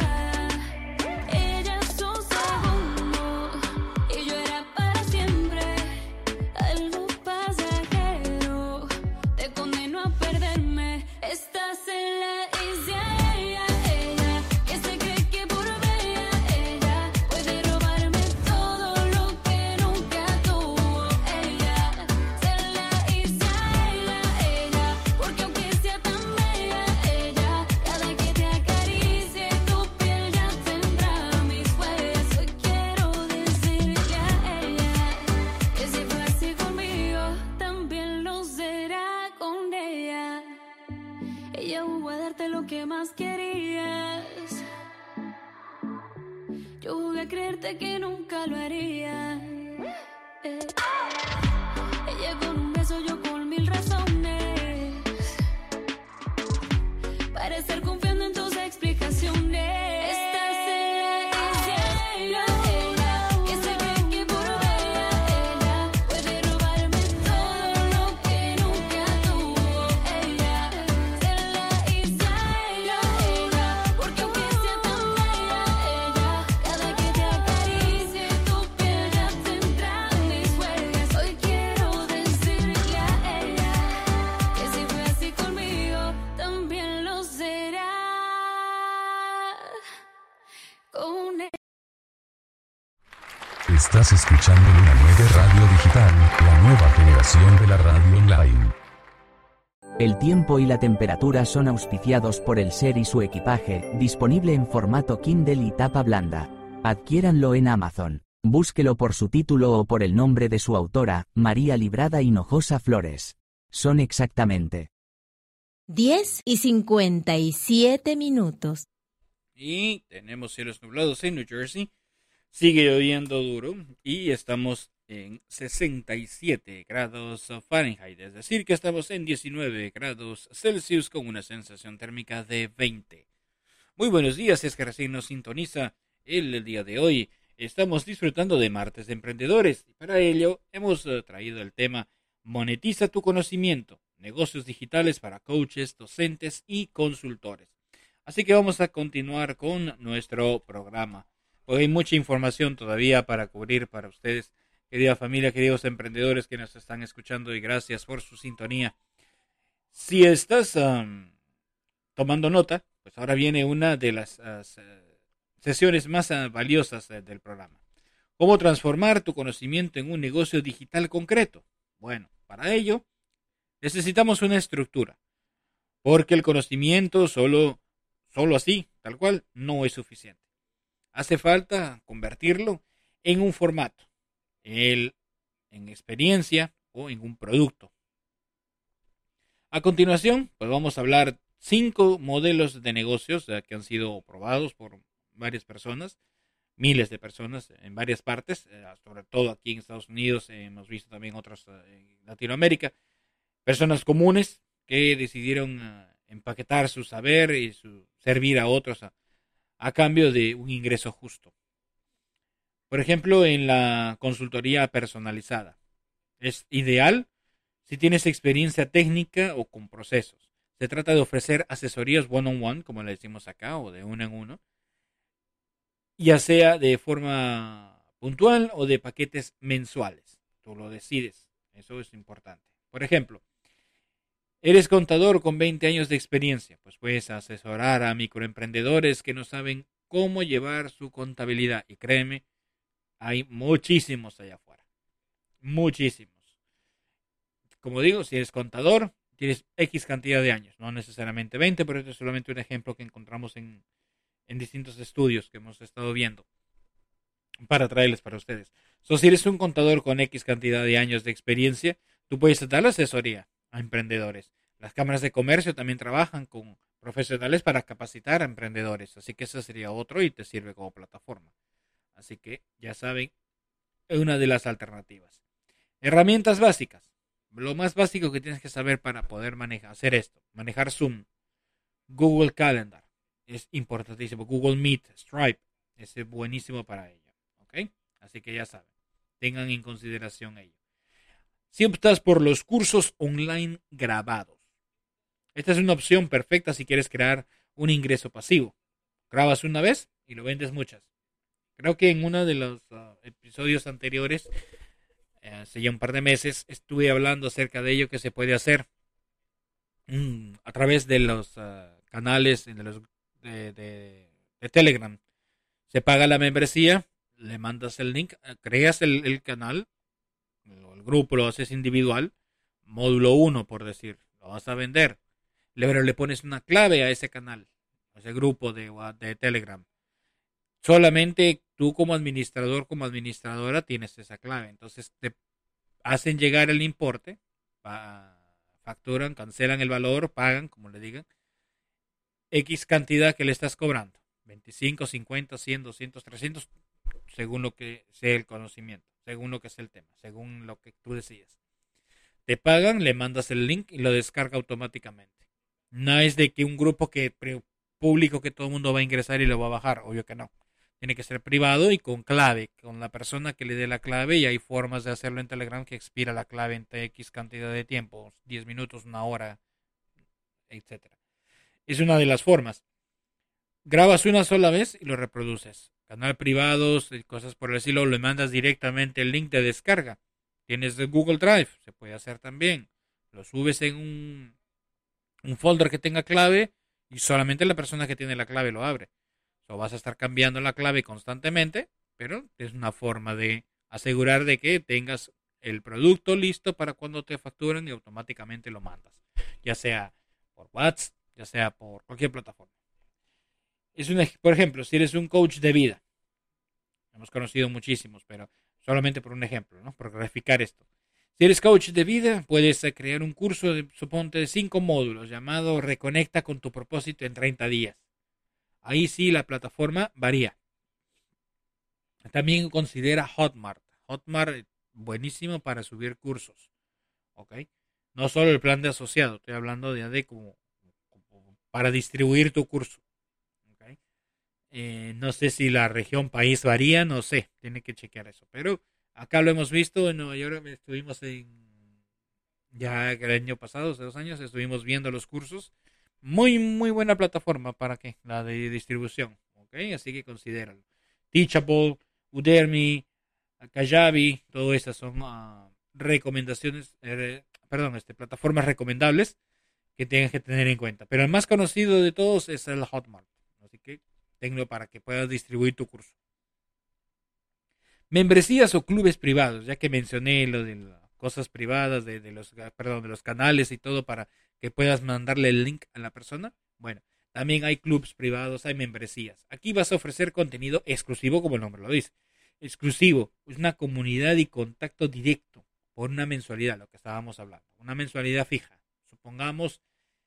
Speaker 18: Ella es un segundo y yo era para siempre algo pasajero. Te condeno a perderme. Estás en la isla. Ella que se cree que por bella ella puede robarme todo lo que nunca tuvo. Ella en la isla. Ella porque aunque sea tan bella ella, cada que te acaricie lo que más querías. Yo jugué a creerte que nunca lo haría. Ella con un beso, yo con 1000 razones para estar confiando en tus explicaciones. Estás en la isla. Que se cree que por bella ella puede robarme todo lo que nunca tuvo. Ella en la isla. Porque aunque sea tan bella ella, cada que te acaricie tu piel ya tendrá mis huellas. Hoy quiero decirle a ella que si fue así conmigo, también lo será con él.
Speaker 5: Estás escuchando Luna 9 Radio Digital, la nueva generación de la radio online.
Speaker 14: El tiempo y la temperatura son auspiciados por el SER y su equipaje, disponible en formato Kindle y tapa blanda. Adquiéranlo en Amazon. Búsquelo por su título o por el nombre de su autora, María Librada Hinojosa Flores. Son exactamente
Speaker 15: 10:57.
Speaker 7: Y tenemos cielos nublados en New Jersey. Sigue lloviendo duro y estamos en 67 grados Fahrenheit, es decir que estamos en 19 grados Celsius con una sensación térmica de 20. Muy buenos días, es que recién nos sintoniza el día de hoy. Estamos disfrutando de Martes de Emprendedores y para ello hemos traído el tema Monetiza tu conocimiento, negocios digitales para coaches, docentes y consultores. Así que vamos a continuar con nuestro programa. Hoy hay mucha información todavía para cubrir para ustedes, querida familia, queridos emprendedores que nos están escuchando y gracias por su sintonía. Si estás tomando nota, pues ahora viene una de las sesiones más valiosas del programa. ¿Cómo transformar tu conocimiento en un negocio digital concreto? Bueno, para ello necesitamos una estructura, porque el conocimiento solo así, tal cual, no es suficiente. Hace falta convertirlo en un formato, en experiencia o en un producto. A continuación, pues vamos a hablar 5 modelos de negocios que han sido probados por varias personas, miles de personas en varias partes, sobre todo aquí en Estados Unidos, hemos visto también otros en Latinoamérica, personas comunes que decidieron empaquetar su saber y servir a otros a cambio de un ingreso justo. Por ejemplo, en la consultoría personalizada. Es ideal si tienes experiencia técnica o con procesos. Se trata de ofrecer asesorías one-on-one, como le decimos acá, o de uno en uno, ya sea de forma puntual o de paquetes mensuales. Tú lo decides. Eso es importante. Por ejemplo, eres contador con 20 años de experiencia, pues puedes asesorar a microemprendedores que no saben cómo llevar su contabilidad. Y créeme, hay muchísimos allá afuera. Muchísimos. Como digo, si eres contador, tienes X cantidad de años, no necesariamente 20, pero esto es solamente un ejemplo que encontramos en distintos estudios que hemos estado viendo para traerles para ustedes. Si eres un contador con X cantidad de años de experiencia, tú puedes dar la asesoría a emprendedores. Las cámaras de comercio también trabajan con profesionales para capacitar a emprendedores, así que ese sería otro y te sirve como plataforma. Así que ya saben, es una de las alternativas. Herramientas básicas. Lo más básico que tienes que saber para poder hacer esto, manejar Zoom, Google Calendar, es importantísimo, Google Meet, Stripe, es buenísimo para ello, ¿ok? Así que ya saben, tengan en consideración ello. Si optas por los cursos online grabados, esta es una opción perfecta si quieres crear un ingreso pasivo. Grabas una vez y lo vendes muchas. Creo que en uno de los episodios anteriores, hace ya un par de meses, estuve hablando acerca de ello que se puede hacer a través de los canales de Telegram. Se paga la membresía, le mandas el link, creas el canal, el grupo lo haces individual, módulo 1 por decir, lo vas a vender, pero le pones una clave a ese canal, a ese grupo de Telegram. Solamente tú como administrador, como administradora tienes esa clave. Entonces te hacen llegar el importe, facturan, cancelan el valor, pagan, como le digan, X cantidad que le estás cobrando. 25, 50, 100, 200, 300, según lo que sea el conocimiento, según lo que sea el tema, según lo que tú decidas. Te pagan, le mandas el link y lo descarga automáticamente. No es de que un grupo público que todo el mundo va a ingresar y lo va a bajar, obvio que no. Tiene que ser privado y con clave, con la persona que le dé la clave, y hay formas de hacerlo en Telegram que expira la clave en X cantidad de tiempo, 10 minutos, una hora, etc. Es una de las formas. Grabas una sola vez y lo reproduces. Canal privados, cosas por el estilo, le mandas directamente el link de descarga. Tienes de Google Drive, se puede hacer también. Lo subes en un folder que tenga clave y solamente la persona que tiene la clave lo abre. Vas a estar cambiando la clave constantemente, pero es una forma de asegurar de que tengas el producto listo para cuando te facturen y automáticamente lo mandas. Ya sea por WhatsApp, ya sea por cualquier plataforma. Por ejemplo, si eres un coach de vida, hemos conocido muchísimos, pero solamente por un ejemplo, ¿no? Por graficar esto. Si eres coach de vida, puedes crear un curso, suponte, de 5 módulos llamado Reconecta con tu propósito en 30 días. Ahí sí la plataforma varía. También considera Hotmart. Hotmart buenísimo para subir cursos. ¿Ok? No solo el plan de asociado, estoy hablando de como para distribuir tu curso. ¿Ok? No sé si la región país varía, no sé, tiene que chequear eso. Pero acá lo hemos visto, en Nueva York estuvimos ya el año pasado, hace 2 años, estuvimos viendo los cursos. Muy, muy buena plataforma para que la de distribución, ¿ok? Así que considéralo. Teachable, Udemy, Kajabi, todas esas son recomendaciones, plataformas recomendables que tienen que tener en cuenta. Pero el más conocido de todos es el Hotmart. Así que tenlo para que puedas distribuir tu curso. Membresías o clubes privados, ya que mencioné lo de las cosas privadas, de los canales y todo para que puedas mandarle el link a la persona. Bueno, también hay clubes privados, hay membresías. Aquí vas a ofrecer contenido exclusivo, como el nombre lo dice. Exclusivo, es una comunidad y contacto directo por una mensualidad, lo que estábamos hablando. Una mensualidad fija. Supongamos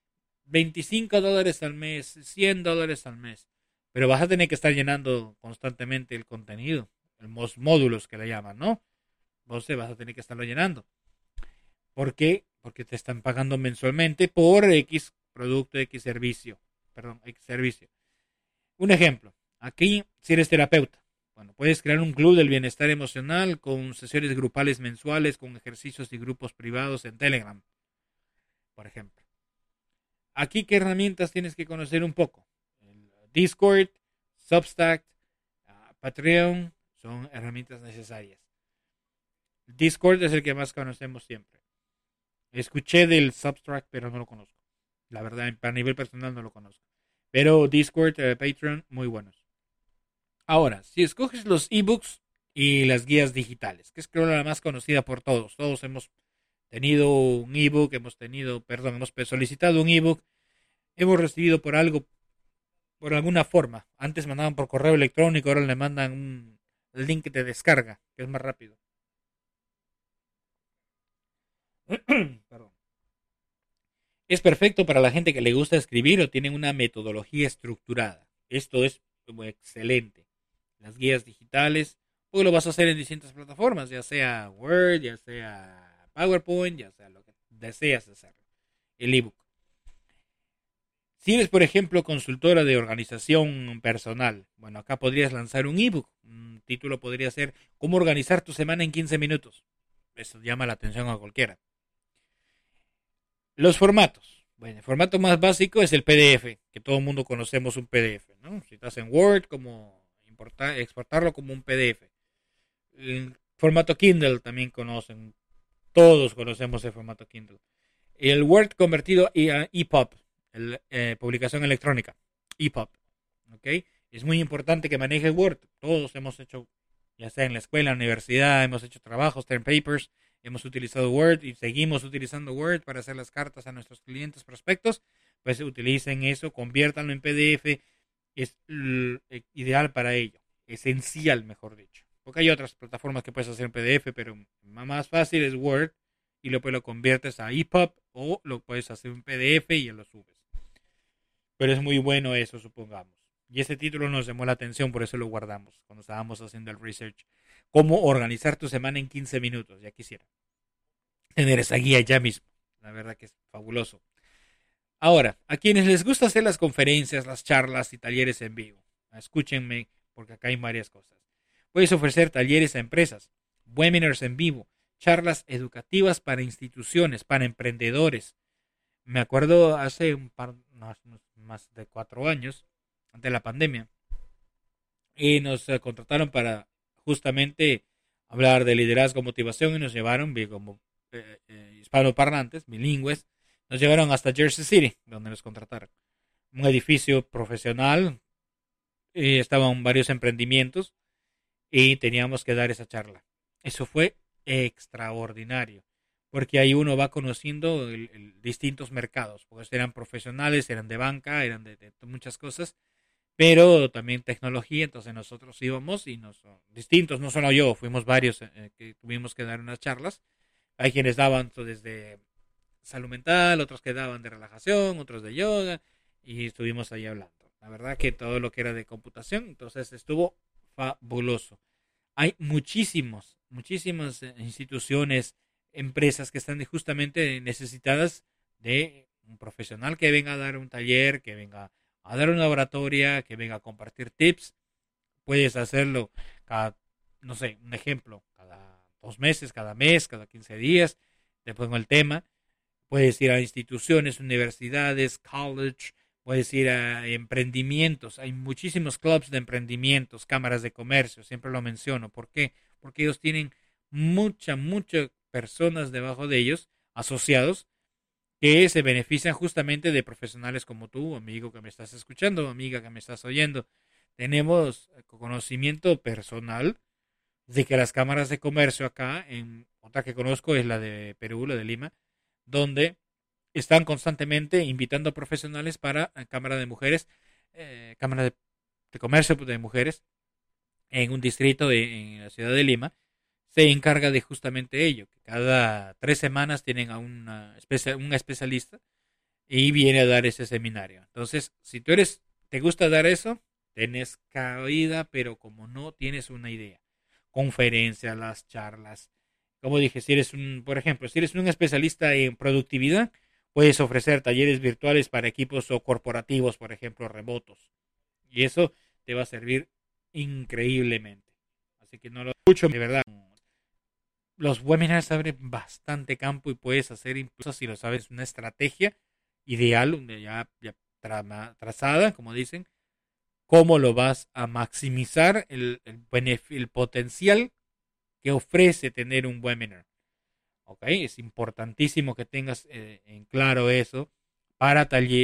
Speaker 7: $25 al mes, $100 al mes. Pero vas a tener que estar llenando constantemente el contenido, los módulos que le llaman, ¿no? Vos te vas a tener que estarlo llenando. ¿Por qué? Porque te están pagando mensualmente por X producto, X servicio. X servicio. Un ejemplo. Aquí, si eres terapeuta, bueno, puedes crear un club del bienestar emocional con sesiones grupales mensuales, con ejercicios y grupos privados en Telegram, por ejemplo. Aquí, ¿qué herramientas tienes que conocer un poco? Discord, Substack, Patreon, son herramientas necesarias. Discord es el que más conocemos siempre. Escuché del Substack, pero no lo conozco. La verdad, a nivel personal no lo conozco. Pero Discord, Patreon, muy buenos. Ahora, si escoges los ebooks y las guías digitales, que es creo la más conocida por todos. Todos hemos tenido un ebook, hemos solicitado un ebook, hemos recibido por alguna forma. Antes mandaban por correo electrónico, ahora le mandan un link de descarga, que es más rápido. Perdón. Es perfecto para la gente que le gusta escribir o tiene una metodología estructurada. Esto es excelente. Las guías digitales, pues lo vas a hacer en distintas plataformas, ya sea Word, ya sea PowerPoint, ya sea lo que deseas hacer. El ebook. Si eres, por ejemplo, consultora de organización personal, bueno, acá podrías lanzar un ebook. Un título podría ser ¿Cómo organizar tu semana en 15 minutos? Eso llama la atención a cualquiera. Los formatos. Bueno, el formato más básico es el PDF, que todo el mundo conocemos un PDF, ¿no? Si estás en Word, como exportarlo como un PDF. El formato Kindle también conocen. Todos conocemos el formato Kindle. El Word convertido a EPUB, publicación electrónica. EPUB. ¿Ok? Es muy importante que manejes Word. Todos hemos hecho, ya sea en la escuela, en la universidad, hemos hecho trabajos, term papers. Hemos utilizado Word y seguimos utilizando Word para hacer las cartas a nuestros clientes prospectos. Pues utilicen eso, conviértanlo en PDF. Es ideal para ello. Esencial, mejor dicho. Porque hay otras plataformas que puedes hacer en PDF, pero más fácil es Word. Y luego lo conviertes a EPUB o lo puedes hacer en PDF y ya lo subes. Pero es muy bueno eso, supongamos. Y ese título nos llamó la atención, por eso lo guardamos cuando estábamos haciendo el research. Cómo organizar tu semana en 15 minutos. Ya quisiera tener esa guía ya mismo. La verdad que es fabuloso. Ahora, a quienes les gusta hacer las conferencias, las charlas y talleres en vivo, escúchenme porque acá hay varias cosas. Puedes ofrecer talleres a empresas, webinars en vivo, charlas educativas para instituciones, para emprendedores. Me acuerdo hace más de 4 años, antes de la pandemia, y nos contrataron para justamente hablar de liderazgo, motivación, y nos llevaron como hispanoparlantes, bilingües, nos llevaron hasta Jersey City, donde nos contrataron. Un edificio profesional, estaban varios emprendimientos y teníamos que dar esa charla. Eso fue extraordinario, porque ahí uno va conociendo distintos mercados, porque eran profesionales, eran de banca, eran de muchas cosas, pero también tecnología. Entonces nosotros íbamos y distintos, no solo yo, fuimos varios que tuvimos que dar unas charlas. Hay quienes daban desde salud mental, otros que daban de relajación, otros de yoga, y estuvimos ahí hablando. La verdad que todo lo que era de computación, entonces estuvo fabuloso. Hay muchísimas instituciones, empresas que están justamente necesitadas de un profesional que venga a dar un taller, que venga a dar una oratoria, que venga a compartir tips. Puedes hacerlo cada, no sé, un ejemplo, cada 2 meses, cada mes, cada 15 días. Te pongo el tema. Puedes ir a instituciones, universidades, college. Puedes ir a emprendimientos. Hay muchísimos clubs de emprendimientos, cámaras de comercio. Siempre lo menciono. ¿Por qué? Porque ellos tienen muchas personas debajo de ellos, asociados, que se benefician justamente de profesionales como tú, amigo que me estás escuchando, amiga que me estás oyendo. Tenemos conocimiento personal de que las cámaras de comercio acá, en otra que conozco es la de Perú, la de Lima, donde están constantemente invitando a profesionales para cámara de mujeres, cámara de comercio de mujeres en un distrito en la ciudad de Lima. Se encarga de justamente ello, que cada 3 semanas tienen a un especialista y viene a dar ese seminario. Entonces, si tú te gusta dar eso, tienes cabida, pero como no tienes una idea. Conferencias, las charlas. Como dije, por ejemplo, si eres un especialista en productividad, puedes ofrecer talleres virtuales para equipos o corporativos, por ejemplo, remotos. Y eso te va a servir increíblemente. Así que no lo escucho, de verdad. Los webinars abren bastante campo y puedes hacer, incluso si lo sabes, una estrategia ideal, ya trazada, como dicen, cómo lo vas a maximizar el potencial que ofrece tener un webinar. ¿Ok? Es importantísimo que tengas en claro eso para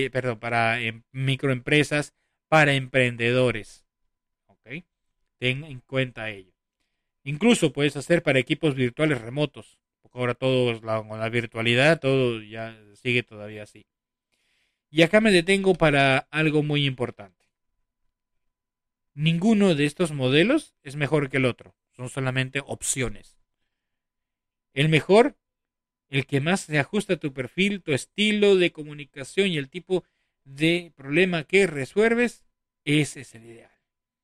Speaker 7: microempresas, para emprendedores. ¿Ok? Ten en cuenta ello. Incluso puedes hacer para equipos virtuales remotos, porque ahora con la virtualidad todo ya sigue todavía así. Y acá me detengo para algo muy importante. Ninguno de estos modelos es mejor que el otro, son solamente opciones. El mejor, el que más se ajusta a tu perfil, tu estilo de comunicación y el tipo de problema que resuelves, ese es el ideal.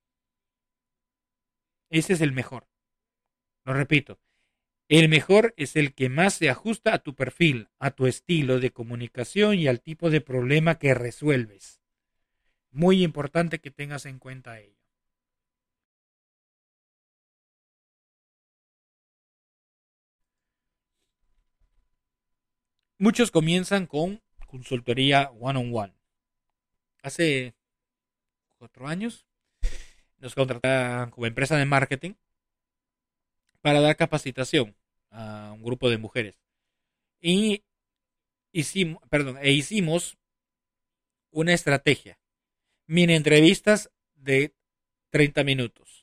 Speaker 7: Ese es el mejor. Lo repito, el mejor es el que más se ajusta a tu perfil, a tu estilo de comunicación y al tipo de problema que resuelves. Muy importante que tengas en cuenta ello. Muchos comienzan con consultoría one-on-one. Hace 4 años nos contrataron como empresa de marketing para dar capacitación a un grupo de mujeres. Y hicimos una estrategia. Mini entrevistas de 30 minutos.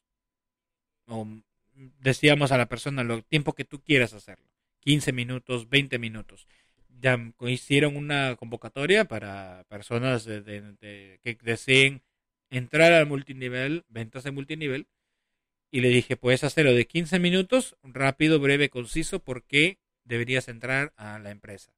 Speaker 7: Decíamos a la persona el tiempo que tú quieras hacerlo. 15 minutos, 20 minutos. Ya hicieron una convocatoria para personas que deseen entrar al multinivel, ventas de multinivel. Y le dije, puedes hacerlo de 15 minutos, rápido, breve, conciso, porque deberías entrar a la empresa.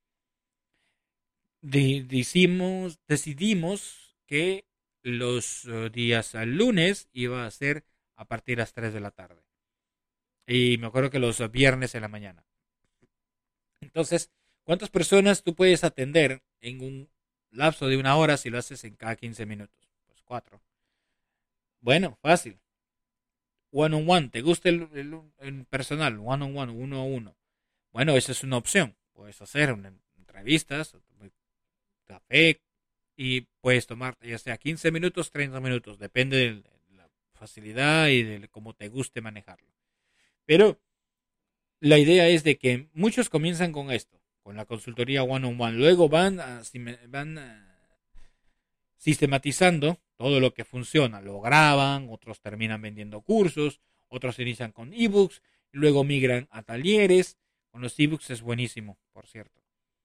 Speaker 7: Decidimos que los días lunes iba a ser a partir de las 3 de la tarde. Y me acuerdo que los viernes en la mañana. Entonces, ¿cuántas personas tú puedes atender en un lapso de 1 hora si lo haces en cada 15 minutos? Pues 4. Bueno, fácil. One-on-one, ¿te gusta el personal? One-on-one, 1-a-1. Bueno, esa es una opción. Puedes hacer entrevistas, café, y puedes tomar ya sea 15 minutos, 30 minutos. Depende de la facilidad y de cómo te guste manejarlo. Pero la idea es de que muchos comienzan con esto, con la consultoría one-on-one. Luego van sistematizando todo lo que funciona, lo graban, otros terminan vendiendo cursos, otros inician con ebooks, luego migran a talleres. Con los ebooks es buenísimo, por cierto.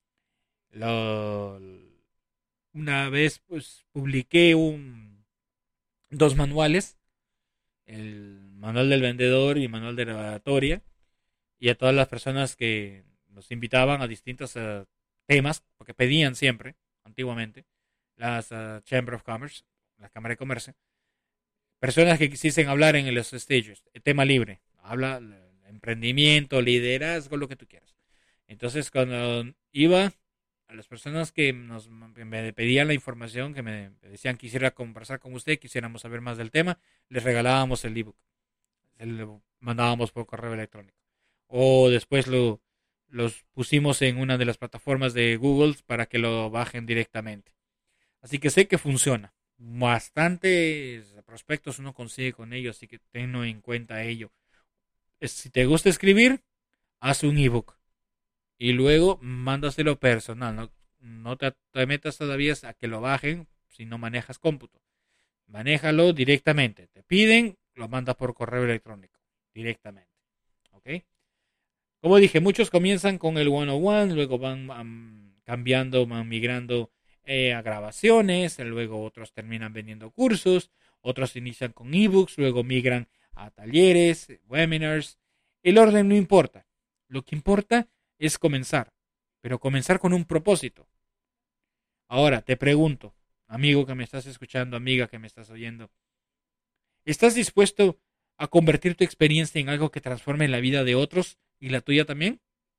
Speaker 7: Una vez pues publiqué 2 manuales, el manual del vendedor y el manual de la oratoria, y a todas las personas que nos invitaban a distintos temas, porque pedían siempre, antiguamente, las Chamber of Commerce, la Cámara de Comercio, personas que quisiesen hablar en los stages, tema libre, habla emprendimiento, liderazgo, lo que tú quieras. Entonces, cuando iba a las personas que me pedían la información, que me decían quisiera conversar con usted, quisiéramos saber más del tema, les regalábamos el ebook. Lo mandábamos por correo electrónico. O después los pusimos en una de las plataformas de Google para que lo bajen directamente. Así que sé que funciona. Bastantes prospectos uno consigue con ello, así que tenlo en cuenta ello. Si te gusta escribir, haz un ebook y luego mándaselo personal. No te metas todavía a que lo bajen si no manejas cómputo. Manéjalo directamente. Te piden, lo mandas por correo electrónico directamente. ¿Ok? Como dije, muchos comienzan con el 101, luego van cambiando, van migrando a grabaciones, luego otros terminan vendiendo cursos, otros inician con ebooks, luego migran a talleres, webinars. El orden no importa. Lo que importa es comenzar, pero comenzar con un propósito. Ahora te pregunto, amigo que me estás escuchando, amiga que me estás oyendo, ¿estás dispuesto a convertir tu experiencia en algo que transforme la vida de otros y la tuya también?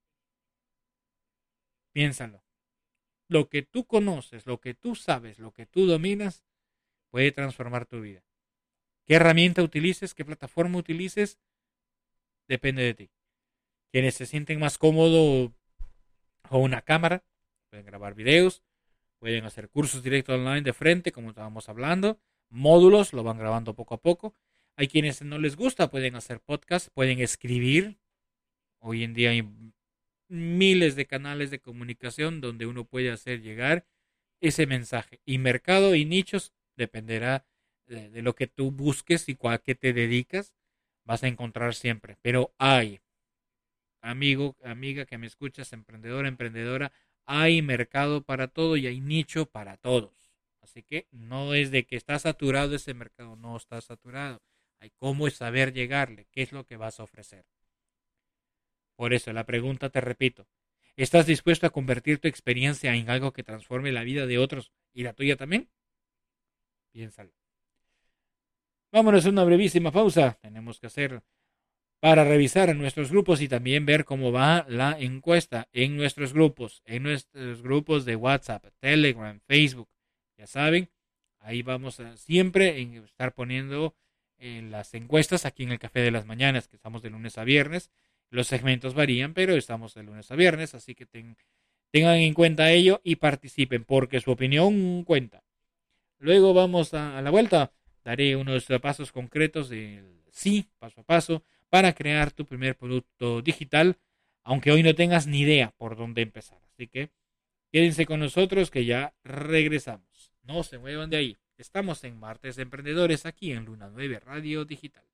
Speaker 7: Piénsalo. Lo que tú conoces, lo que tú sabes, lo que tú dominas, puede transformar tu vida. ¿Qué herramienta utilices? ¿Qué plataforma utilices? Depende de ti. Quienes se sienten más cómodos con una cámara, pueden grabar videos, pueden hacer cursos directos online de frente, como estábamos hablando, módulos, lo van grabando poco a poco. Hay quienes no les gusta, pueden hacer podcast, pueden escribir. Hoy en día hay miles de canales de comunicación donde uno puede hacer llegar ese mensaje. Y mercado y nichos dependerá de lo que tú busques y a qué te dedicas. Vas a encontrar siempre. Pero hay, amigo, amiga que me escuchas, emprendedor, emprendedora, hay mercado para todo y hay nicho para todos. Así que no es de que está saturado ese mercado, no está saturado. Hay cómo saber llegarle, qué es lo que vas a ofrecer. Por eso la pregunta, te repito, ¿estás dispuesto a convertir tu experiencia en algo que transforme la vida de otros y la tuya también? Piénsalo. Vámonos a una brevísima pausa. Tenemos que hacer para revisar en nuestros grupos y también ver cómo va la encuesta en nuestros grupos de WhatsApp, Telegram, Facebook. Ya saben, ahí vamos a siempre estar poniendo las encuestas aquí en el Café de las Mañanas, que estamos de lunes a viernes. Los segmentos varían, pero estamos de lunes a viernes, así que tengan en cuenta ello y participen, porque su opinión cuenta. Luego vamos a la vuelta. Daré unos pasos concretos paso a paso, para crear tu primer producto digital, aunque hoy no tengas ni idea por dónde empezar. Así que quédense con nosotros que ya regresamos. No se muevan de ahí. Estamos en Martes de Emprendedores aquí en Luna 9 Radio Digital.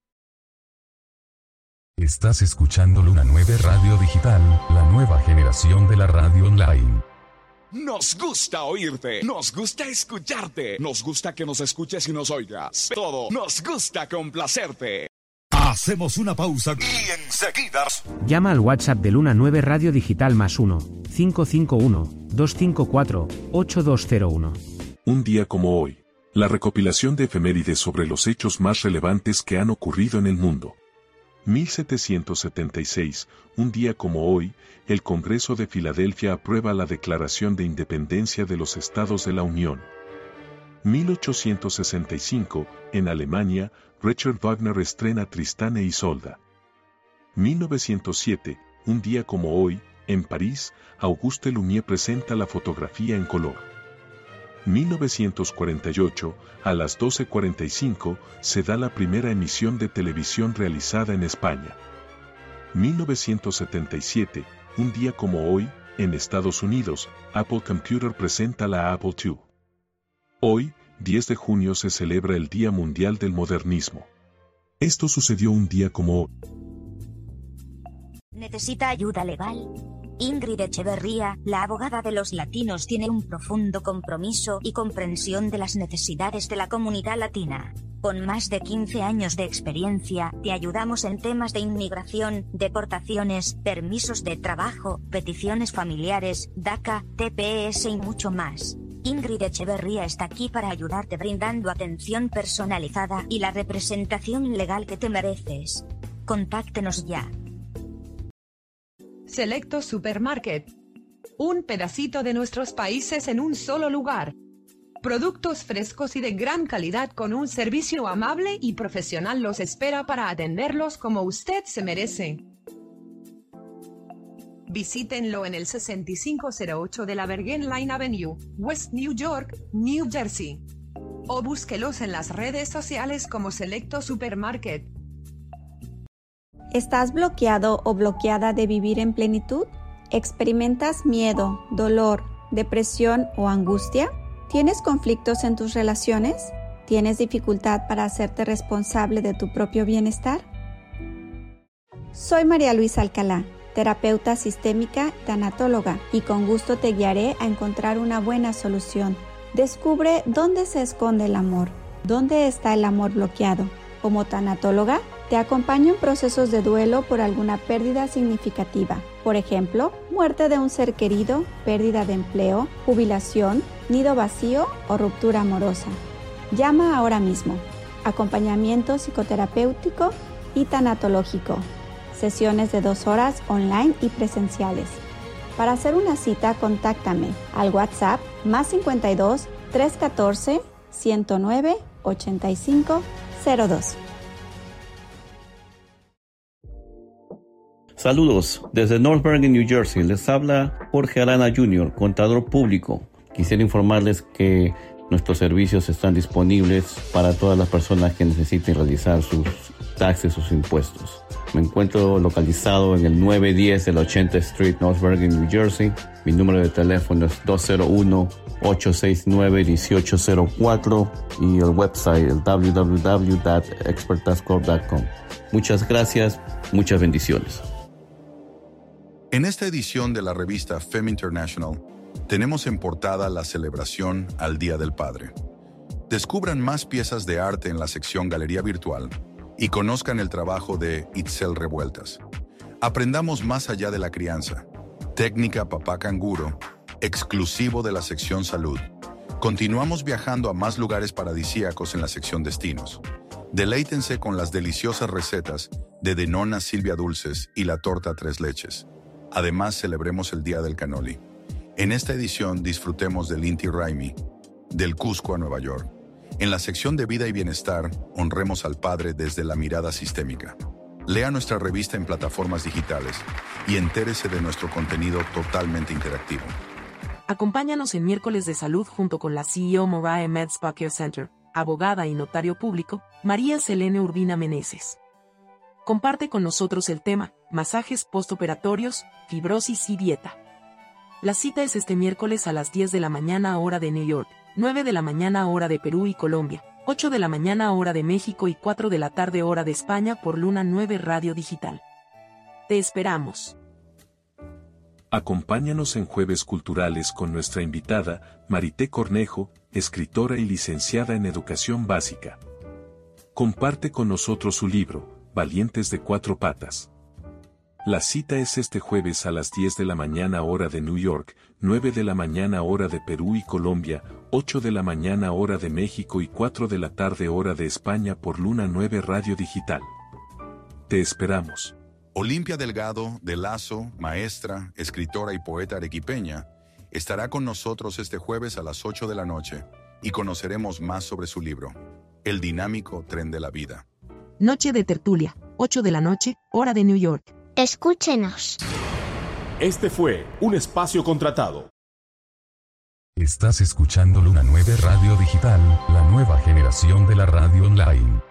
Speaker 5: Estás escuchando Luna 9 Radio Digital, la nueva generación de la radio online.
Speaker 17: Nos gusta oírte, nos gusta escucharte, nos gusta que nos escuches y nos oigas. Todo nos gusta complacerte.
Speaker 1: Hacemos una pausa y enseguida.
Speaker 3: Llama al WhatsApp de Luna 9 Radio Digital +1 551 254 8201.
Speaker 8: Un día como hoy, la recopilación de efemérides sobre los hechos más relevantes que han ocurrido en el mundo. 1776, un día como hoy, el Congreso de Filadelfia aprueba la Declaración de Independencia de los Estados de la Unión. 1865, en Alemania, Richard Wagner estrena Tristán e Isolda. 1907, un día como hoy, en París, Auguste Lumière presenta la fotografía en color. 1948, a las 12:45, se da la primera emisión de televisión realizada en España. 1977, un día como hoy, en Estados Unidos, Apple Computer presenta la Apple II. Hoy, 10 de junio, se celebra el Día Mundial del Modernismo. Esto sucedió un día como hoy.
Speaker 9: ¿Necesita ayuda legal? Ingrid Echeverría, la abogada de los latinos, tiene un profundo compromiso y comprensión de las necesidades de la comunidad latina. Con más de 15 años de experiencia, te ayudamos en temas de inmigración, deportaciones, permisos de trabajo, peticiones familiares, DACA, TPS y mucho más. Ingrid Echeverría está aquí para ayudarte brindando atención personalizada y la representación legal que te mereces. Contáctenos ya.
Speaker 10: Selecto Supermarket. Un pedacito de nuestros países en un solo lugar. Productos frescos y de gran calidad con un servicio amable y profesional los espera para atenderlos como usted se merece. Visítenlo en el 6508 de la Bergen Line Avenue, West New York, New Jersey. O búsquelos en las redes sociales como Selecto Supermarket.
Speaker 11: ¿Estás bloqueado o bloqueada de vivir en plenitud? ¿Experimentas miedo, dolor, depresión o angustia? ¿Tienes conflictos en tus relaciones? ¿Tienes dificultad para hacerte responsable de tu propio bienestar? Soy María Luisa Alcalá, terapeuta sistémica, tanatóloga, y con gusto te guiaré a encontrar una buena solución. Descubre dónde se esconde el amor, dónde está el amor bloqueado. Como tanatóloga, te acompaño en procesos de duelo por alguna pérdida significativa. Por ejemplo, muerte de un ser querido, pérdida de empleo, jubilación, nido vacío o ruptura amorosa. Llama ahora mismo. Acompañamiento psicoterapéutico y tanatológico. Sesiones de 2 horas online y presenciales. Para hacer una cita, contáctame al WhatsApp +52 314 109 85 02.
Speaker 12: Saludos, desde North Bergen, New Jersey, les habla Jorge Arana Jr., contador público. Quisiera informarles que nuestros servicios están disponibles para todas las personas que necesiten realizar sus taxes, sus impuestos. Me encuentro localizado en el 910 de la 80th Street, North Bergen, New Jersey. Mi número de teléfono es 201-869-1804 y el website el www.expertascorp.com. Muchas gracias, muchas bendiciones.
Speaker 13: En esta edición de la revista Femme International, tenemos en portada la celebración al Día del Padre. Descubran más piezas de arte en la sección Galería Virtual y conozcan el trabajo de Itzel Revueltas. Aprendamos más allá de la crianza. Técnica Papá Canguro, exclusivo de la sección Salud. Continuamos viajando a más lugares paradisíacos en la sección Destinos. Deleítense con las deliciosas recetas de Denona Silvia Dulces y la torta 3 leches. Además, celebremos el Día del Cannoli. En esta edición disfrutemos del Inti Raymi, del Cusco a Nueva York. En la sección de Vida y Bienestar, honremos al Padre desde la mirada sistémica. Lea nuestra revista en plataformas digitales y entérese de nuestro contenido totalmente interactivo.
Speaker 16: Acompáñanos en Miércoles de Salud junto con la CEO Morae Med Spa Care Center, abogada y notario público, María Selene Urbina Meneses. Comparte con nosotros el tema, masajes postoperatorios, fibrosis y dieta. La cita es este miércoles a las 10 de la mañana hora de New York, 9 de la mañana hora de Perú y Colombia, 8 de la mañana hora de México y 4 de la tarde hora de España por Luna 9 Radio Digital. Te esperamos.
Speaker 5: Acompáñanos en Jueves Culturales con nuestra invitada, Marité Cornejo, escritora y licenciada en Educación Básica. Comparte con nosotros su libro, Valientes de 4 patas. La cita es este jueves a las 10 de la mañana hora de New York, 9 de la mañana hora de Perú y Colombia, 8 de la mañana hora de México y 4 de la tarde hora de España por Luna 9 Radio Digital. Te esperamos.
Speaker 13: Olimpia Delgado, de Lazo, maestra, escritora y poeta arequipeña, estará con nosotros este jueves a las 8 de la noche y conoceremos más sobre su libro, El dinámico tren de la vida.
Speaker 16: Noche de tertulia, 8 de la noche, hora de New York.
Speaker 15: Escúchenos.
Speaker 1: Este fue un espacio contratado.
Speaker 5: Estás escuchando Luna 9 Radio Digital, la nueva generación de la radio online.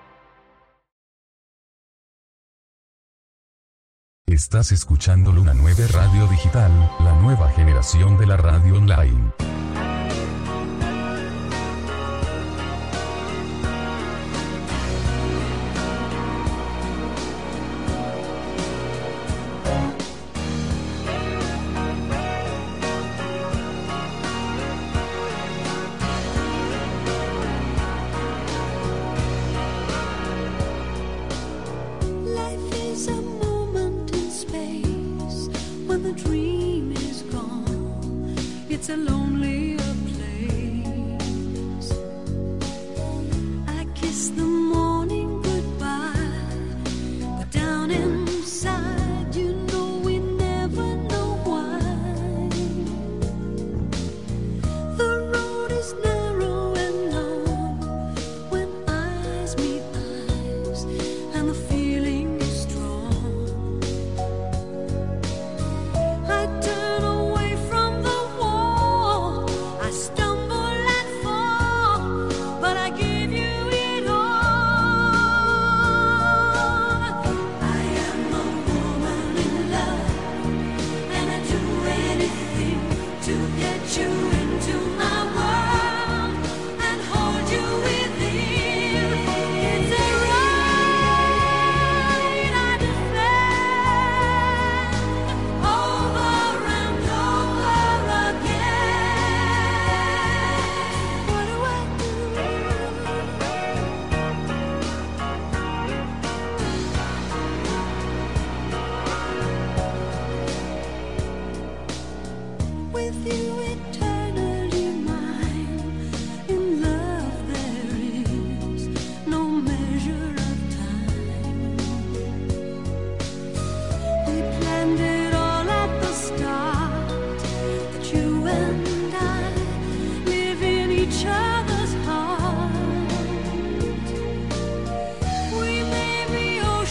Speaker 5: Estás escuchando Luna 9 Radio Digital, la nueva generación de la radio online.
Speaker 18: It's a lonely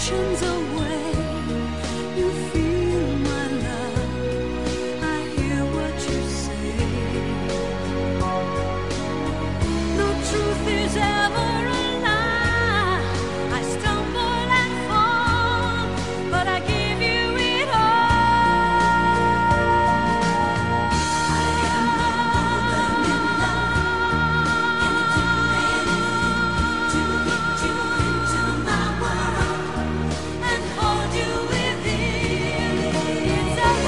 Speaker 18: oceans away. You feel my love, I hear what you say. No truth is ever a lie. I stumble and fall, but I give you it all. I am the woman in love, and to get you into my world and hold you within. It's a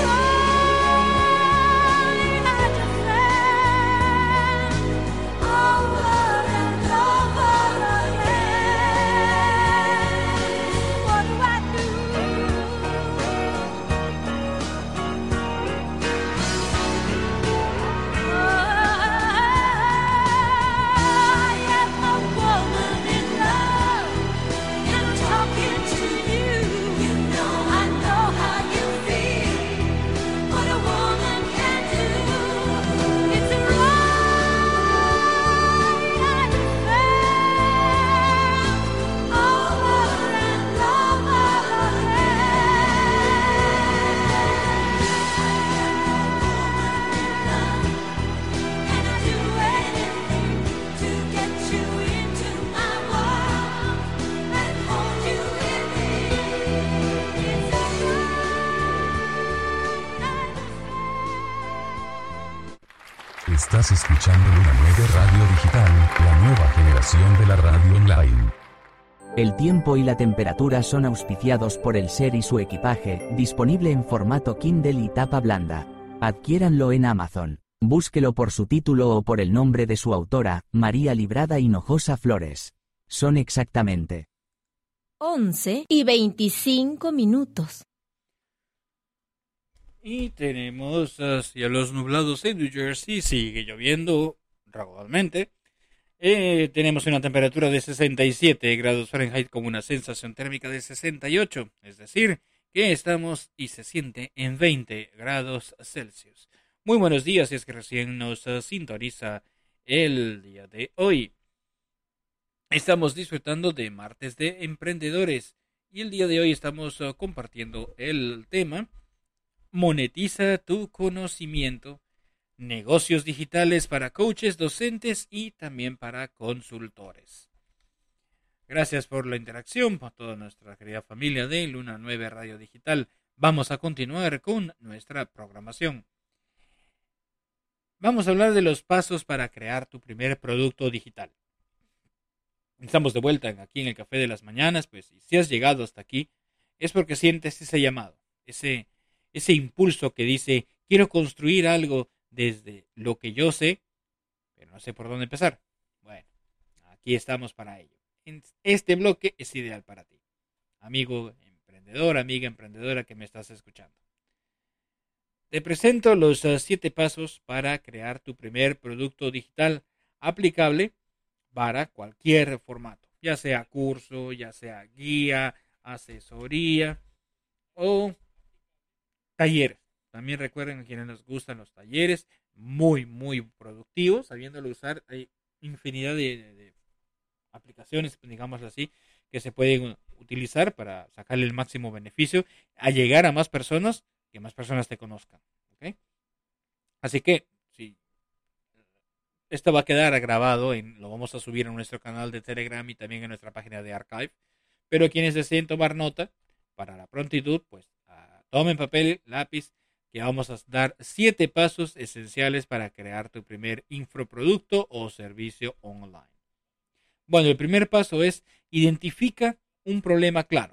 Speaker 18: crying at your friend, over and over again. What do I do? I am a woman in love, and I'm talking to you. You know I know how you feel, what a woman can do. It's right at your friend, over and over again. I am a woman in love, and I do anything to get you into my world and hold you within. It's
Speaker 1: Estás escuchando Luna 9 Radio Digital, la nueva generación de la radio online.
Speaker 14: El tiempo y la temperatura son auspiciados por el SER y su equipaje, disponible en formato Kindle y tapa blanda. Adquiéranlo en Amazon. Búsquelo por su título o por el nombre de su autora, María Librada Hinojosa Flores. Son exactamente
Speaker 15: 11:25.
Speaker 7: Y tenemos cielos nublados en New Jersey, sigue lloviendo gradualmente. Tenemos una temperatura de 67 grados Fahrenheit con una sensación térmica de 68, es decir, que estamos y se siente en 20 grados Celsius. Muy buenos días si es que recién nos sintoniza el día de hoy. Estamos disfrutando de Martes de Emprendedores y el día de hoy estamos compartiendo el tema Monetiza tu conocimiento, negocios digitales para coaches, docentes y también para consultores. Gracias por la interacción, por toda nuestra querida familia de Luna 9 Radio Digital. Vamos a continuar con nuestra programación. Vamos a hablar de los pasos para crear tu primer producto digital. Estamos de vuelta aquí en el Café de las Mañanas, pues si has llegado hasta aquí es porque sientes ese llamado, ese impulso que dice, quiero construir algo desde lo que yo sé, pero no sé por dónde empezar. Bueno, aquí estamos para ello. Este bloque es ideal para ti, amigo emprendedor, amiga emprendedora que me estás escuchando. Te presento los 7 pasos para crear tu primer producto digital aplicable para cualquier formato, ya sea curso, ya sea guía, asesoría o talleres. También recuerden a quienes les gustan los talleres, muy, muy productivos, sabiéndolo usar. Hay infinidad de aplicaciones, digámoslo así, que se pueden utilizar para sacarle el máximo beneficio, a llegar a más personas, que más personas te conozcan. ¿Okay? Así que, sí, esto va a quedar grabado, lo vamos a subir a nuestro canal de Telegram y también en nuestra página de Archive. Pero quienes deseen tomar nota, para la prontitud, pues tomen papel, lápiz, que vamos a dar 7 pasos esenciales para crear tu primer infoproducto o servicio online. Bueno, el primer paso es identifica un problema claro.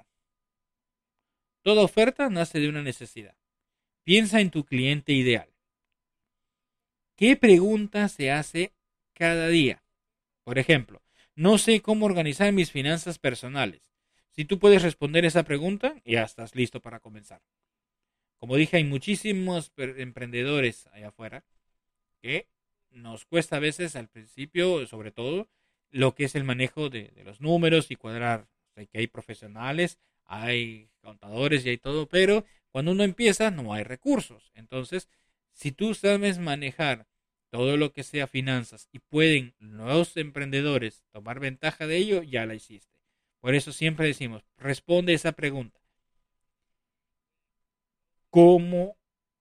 Speaker 7: Toda oferta nace de una necesidad. Piensa en tu cliente ideal. ¿Qué pregunta se hace cada día? Por ejemplo, no sé cómo organizar mis finanzas personales. Si tú puedes responder esa pregunta, ya estás listo para comenzar. Como dije, hay muchísimos emprendedores allá afuera que nos cuesta a veces al principio, sobre todo, lo que es el manejo de los números y cuadrar. O sea, que hay profesionales, hay contadores y hay todo, pero cuando uno empieza no hay recursos. Entonces, si tú sabes manejar todo lo que sea finanzas y pueden los emprendedores tomar ventaja de ello, ya la hiciste. Por eso siempre decimos, responde esa pregunta. ¿Cómo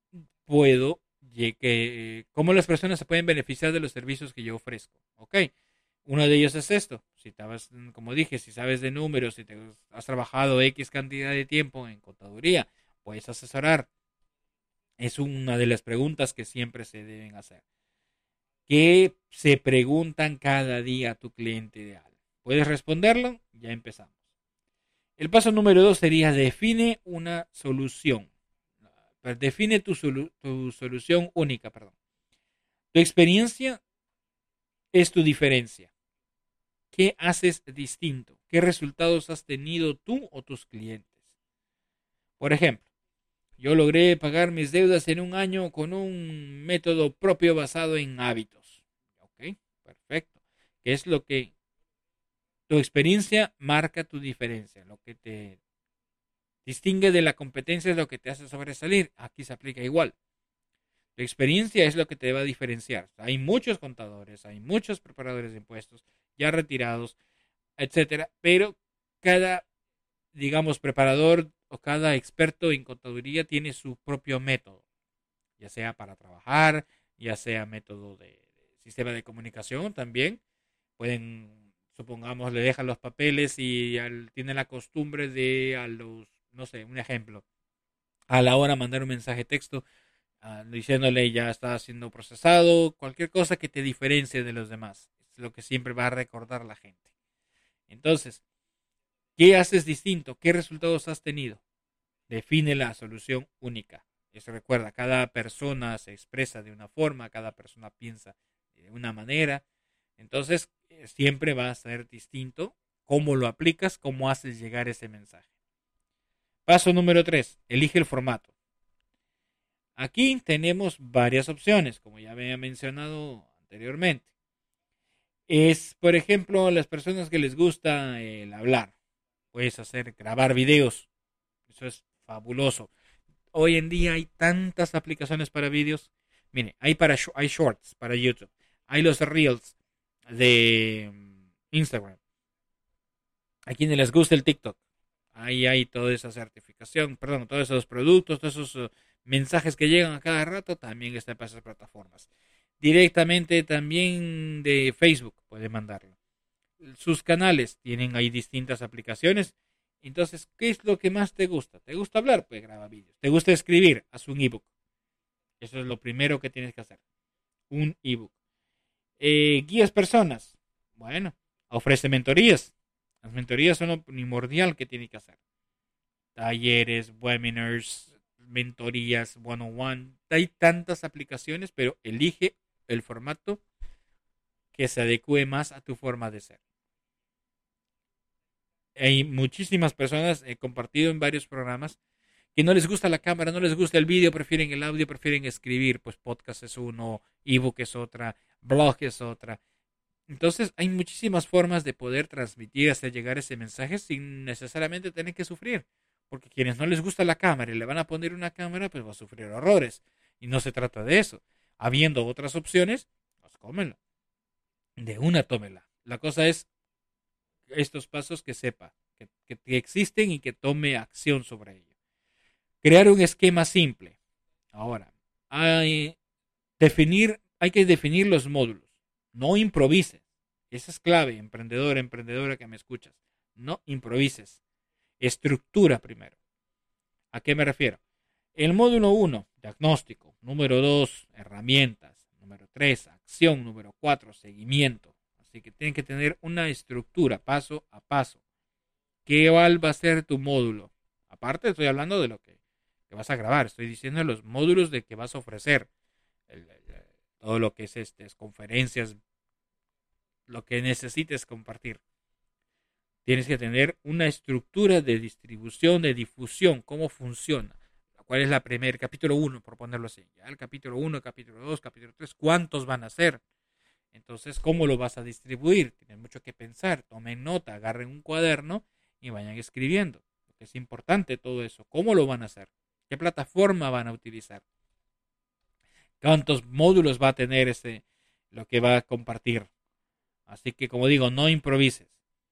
Speaker 7: cómo las personas se pueden beneficiar de los servicios que yo ofrezco? Ok, uno de ellos es esto. Si estabas, como dije, si sabes de números, si has trabajado X cantidad de tiempo en contaduría, puedes asesorar. Es una de las preguntas que siempre se deben hacer. ¿Qué se preguntan cada día a tu cliente ideal? ¿Puedes responderlo? Ya empezamos. El paso número 2 sería define una solución. Define tu solución única. Tu experiencia es tu diferencia. ¿Qué haces distinto? ¿Qué resultados has tenido tú o tus clientes? Por ejemplo, yo logré pagar mis deudas en un año con un método propio basado en hábitos. Ok, perfecto. ¿Qué es lo que tu experiencia marca tu diferencia? Lo que te distingue de la competencia es lo que te hace sobresalir. Aquí se aplica igual. Tu experiencia es lo que te va a diferenciar. Hay muchos contadores, hay muchos preparadores de impuestos ya retirados, etcétera, pero cada, digamos, preparador o cada experto en contaduría tiene su propio método, ya sea para trabajar, ya sea método de sistema de comunicación también. Pueden, supongamos, le dejan los papeles y tienen la costumbre de no sé, un ejemplo, a la hora de mandar un mensaje de texto diciéndole ya está siendo procesado, cualquier cosa que te diferencie de los demás. Es lo que siempre va a recordar la gente. Entonces, ¿qué haces distinto? ¿Qué resultados has tenido? Define la solución única. Eso recuerda, cada persona se expresa de una forma, cada persona piensa de una manera. Entonces, siempre va a ser distinto cómo lo aplicas, cómo haces llegar ese mensaje. Paso número 3. Elige el formato. Aquí tenemos varias opciones, como ya había mencionado anteriormente. Es, por ejemplo, las personas que les gusta el hablar. Puedes grabar videos. Eso es fabuloso. Hoy en día hay tantas aplicaciones para videos. Mire, hay shorts para YouTube. Hay los reels de Instagram. A quienes les gusta el TikTok. Ahí hay toda esa certificación, todos esos productos, todos esos mensajes que llegan a cada rato, también está para esas plataformas. Directamente también de Facebook puede mandarlo. Sus canales tienen ahí distintas aplicaciones. Entonces, ¿qué es lo que más te gusta? ¿Te gusta hablar? Pues graba vídeos. ¿Te gusta escribir? Haz un ebook. Eso es lo primero que tienes que hacer. Un ebook. Guías personas. Bueno, ofrece mentorías. Las mentorías son lo primordial que tiene que hacer. Talleres, webinars, mentorías, one-on-one. Hay tantas aplicaciones, pero elige el formato que se adecue más a tu forma de ser. Hay muchísimas personas, he compartido en varios programas, que no les gusta la cámara, no les gusta el vídeo, prefieren el audio, prefieren escribir. Pues podcast es uno, ebook es otra, blog es otra. Entonces hay muchísimas formas de poder transmitir, hacer llegar ese mensaje sin necesariamente tener que sufrir. Porque quienes no les gusta la cámara y le van a poner una cámara, pues va a sufrir horrores. Y no se trata de eso. Habiendo otras opciones, pues cómenla. De una tómela. La cosa es estos pasos que sepa, que existen y que tome acción sobre ello. Crear un esquema simple. Ahora, hay que definir los módulos. No improvises. Esa es clave, emprendedor, emprendedora que me escuchas. No improvises. Estructura primero. ¿A qué me refiero? El módulo 1, diagnóstico. Número 2, herramientas. Número 3, acción. Número 4, seguimiento. Así que tienen que tener una estructura paso a paso. ¿Qué va a ser tu módulo? Aparte estoy hablando de lo que vas a grabar. Estoy diciendo de los módulos de que vas a ofrecer. Todo lo que es conferencias, lo que necesites compartir. Tienes que tener una estructura de distribución, de difusión, cómo funciona. ¿Cuál es la primera? Capítulo 1, por ponerlo así. Ya el capítulo 1, capítulo 2, capítulo 3, ¿cuántos van a ser? Entonces, ¿cómo lo vas a distribuir? Tienes mucho que pensar. Tomen nota, agarren un cuaderno y vayan escribiendo. Porque es importante todo eso. ¿Cómo lo van a hacer? ¿Qué plataforma van a utilizar? ¿Cuántos módulos va a tener lo que va a compartir? Así que, como digo, no improvises.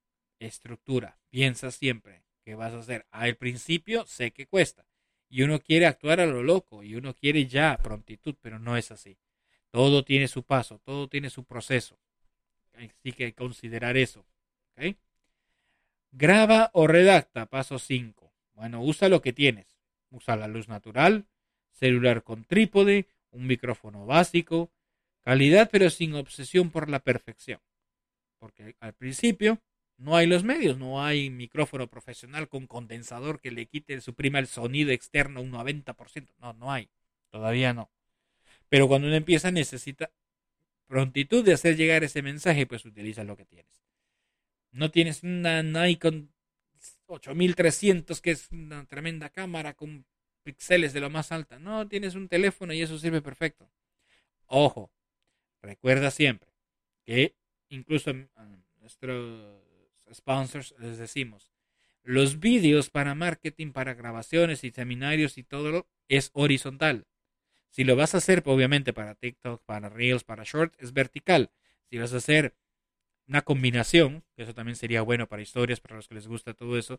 Speaker 7: estructura. Piensa siempre qué vas a hacer. Al principio sé que cuesta. Y uno quiere actuar a lo loco. Y uno quiere ya prontitud. Pero no es así. Todo tiene su paso. Todo tiene su proceso. Así que hay que considerar eso. ¿Okay? Graba o redacta. Paso 5. Bueno, usa lo que tienes. Usa la luz natural. Celular con trípode. Un micrófono básico. Calidad pero sin obsesión por la perfección. Porque al principio no hay los medios, no hay micrófono profesional con condensador que le quite, suprima el sonido externo un 90%. No hay. Todavía no. Pero cuando uno empieza necesita prontitud de hacer llegar ese mensaje, pues utiliza lo que tienes. No tienes una Nikon 8300 que es una tremenda cámara con píxeles de lo más alta. No, tienes un teléfono y eso sirve perfecto. Ojo, recuerda siempre que incluso a nuestros sponsors les decimos, los vídeos para marketing, para grabaciones y seminarios y todo es horizontal. Si lo vas a hacer, obviamente para TikTok, para Reels, para Short, es vertical. Si vas a hacer una combinación, que eso también sería bueno para historias, para los que les gusta todo eso,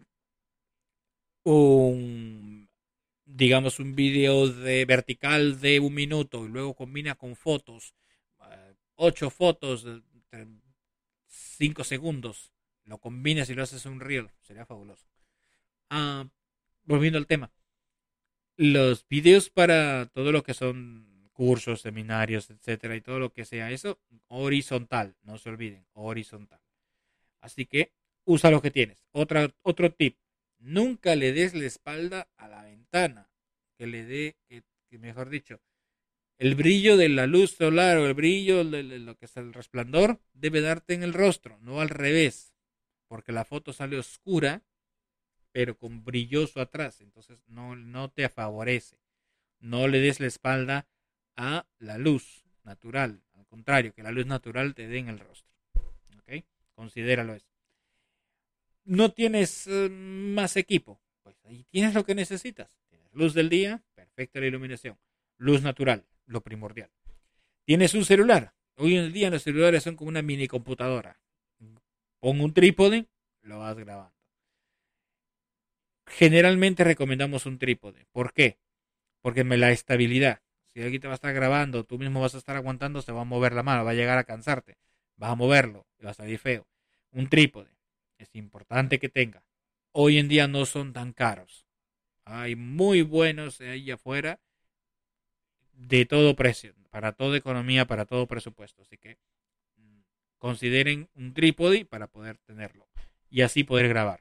Speaker 7: digamos un vídeo de vertical de 1 minuto y luego combina con fotos, 8 fotos de 5 segundos, lo combinas y lo haces un reel, sería fabuloso. Volviendo al tema, los vídeos para todo lo que son cursos, seminarios, etcétera, y todo lo que sea eso, horizontal, no se olviden, horizontal. Así que usa lo que tienes. Otro tip, nunca le des la espalda a la ventana, que le dé, que mejor dicho, el brillo de la luz solar o el brillo de lo que es el resplandor debe darte en el rostro, no al revés, porque la foto sale oscura, pero con brilloso atrás, entonces no te favorece. No le des la espalda a la luz natural, al contrario, que la luz natural te dé en el rostro. ¿Ok? Considéralo eso. No tienes más equipo, pues ahí tienes lo que necesitas. Tienes luz del día, perfecta la iluminación. Luz natural, lo primordial. Tienes un celular. Hoy en día los celulares son como una mini computadora. Pon un trípode, lo vas grabando. Generalmente recomendamos un trípode. ¿Por qué? Porque la estabilidad. Si alguien te va a estar grabando, tú mismo vas a estar aguantando, se va a mover la mano, va a llegar a cansarte. Vas a moverlo y va a salir feo. Un trípode. Es importante que tenga. Hoy en día no son tan caros. Hay muy buenos ahí afuera de todo precio, para toda economía, para todo presupuesto. Así que consideren un trípode para poder tenerlo y así poder grabar.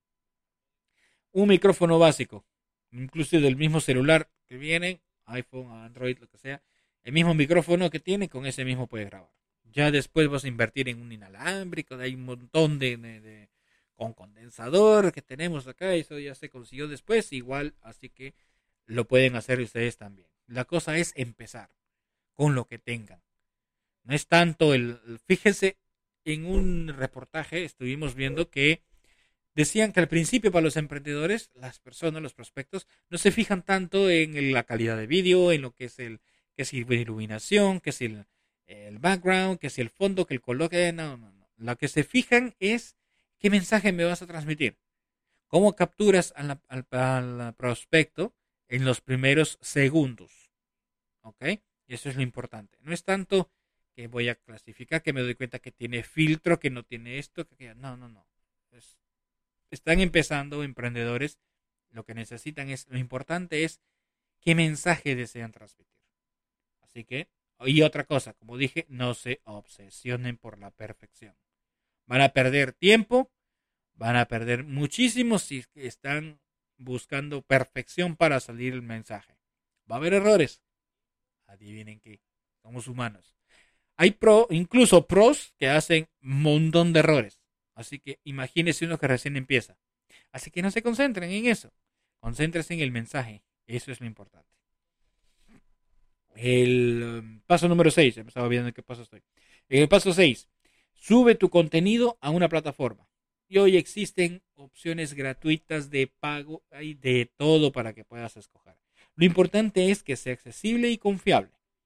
Speaker 7: Un micrófono básico, incluso del mismo celular que viene, iPhone, Android, lo que sea, el mismo micrófono que tiene, con ese mismo puedes grabar. Ya después vas a invertir en un inalámbrico, hay un montón de con condensador que tenemos acá, eso ya se consiguió después, igual, así que lo pueden hacer ustedes también. La cosa es empezar con lo que tengan. No es tanto fíjense, en un reportaje estuvimos viendo que decían que al principio para los emprendedores, las personas, los prospectos, no se fijan tanto en la calidad de vídeo, en lo que es que si la iluminación, que si el background, que si el fondo, que el color, no. Lo que se fijan es qué mensaje me vas a transmitir. Cómo capturas al prospecto en los primeros segundos. ¿Ok? Y eso es lo importante. No es tanto que voy a clasificar, que me doy cuenta que tiene filtro, que no tiene esto, que no. Están empezando emprendedores, lo que necesitan lo importante es qué mensaje desean transmitir. Así que, y otra cosa, como dije, no se obsesionen por la perfección. Van a perder tiempo, van a perder muchísimo si están buscando perfección para salir el mensaje. Va a haber errores. Adivinen qué, somos humanos. Hay incluso pros que hacen un montón de errores. Así que imagínense uno que recién empieza. Así que no se concentren en eso. Concéntrense en el mensaje. Eso es lo importante. El paso número 6. Estaba viendo en qué paso estoy. El paso 6. Sube tu contenido a una plataforma. Y hoy existen opciones gratuitas de pago. Hay de todo para que puedas escoger. Lo importante es que sea accesible y confiable.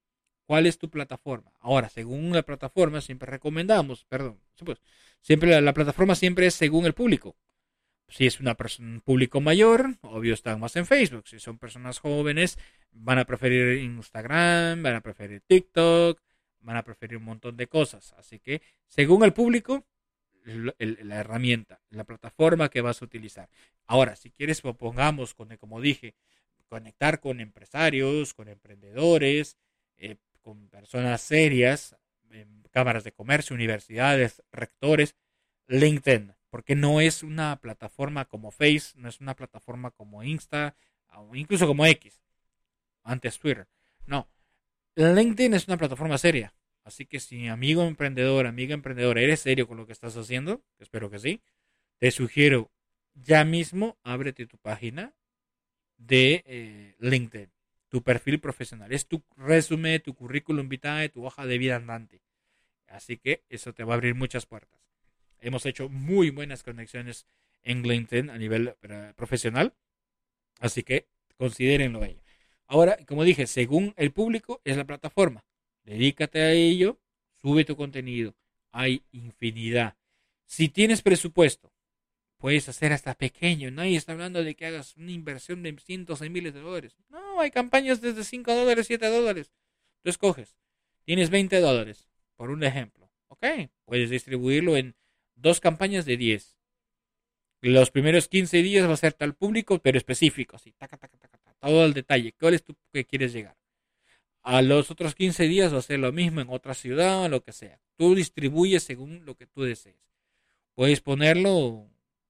Speaker 7: ¿Cuál es tu plataforma? Ahora, según la plataforma, siempre recomendamos, siempre la plataforma siempre es según el público. Si es un público mayor, obvio están más en Facebook. Si son personas jóvenes, van a preferir Instagram, van a preferir TikTok, van a preferir un montón de cosas. Así que, según el público, la herramienta, la plataforma que vas a utilizar. Ahora, si quieres, pongamos, como dije, conectar con empresarios, con emprendedores, con personas serias, cámaras de comercio, universidades, rectores, LinkedIn, porque no es una plataforma como Face, no es una plataforma como Insta, o incluso como X, antes Twitter. No, LinkedIn es una plataforma seria. Así que si amigo emprendedor, amiga emprendedora, eres serio con lo que estás haciendo, espero que sí, te sugiero ya mismo ábrete tu página de LinkedIn, tu perfil profesional. Es tu resumen, tu currículum vitae, tu hoja de vida andante. Así que eso te va a abrir muchas puertas. Hemos hecho muy buenas conexiones en LinkedIn a nivel profesional. Así que considérenlo ahí. Ahora, como dije, según el público es la plataforma. Dedícate a ello, sube tu contenido. Hay infinidad. Si tienes presupuesto, puedes hacer hasta pequeño. Nadie está hablando de que hagas una inversión de cientos de miles de dólares. No, hay campañas desde $5, $7. Tú escoges. Tienes $20, por un ejemplo. Ok, puedes distribuirlo en 2 campañas de 10. Los primeros 15 días va a ser tal público, pero específico. Así, todo el detalle. ¿Cuál es tu que quieres llegar? A los otros 15 días va a ser lo mismo en otra ciudad, lo que sea. Tú distribuyes según lo que tú desees. Puedes ponerlo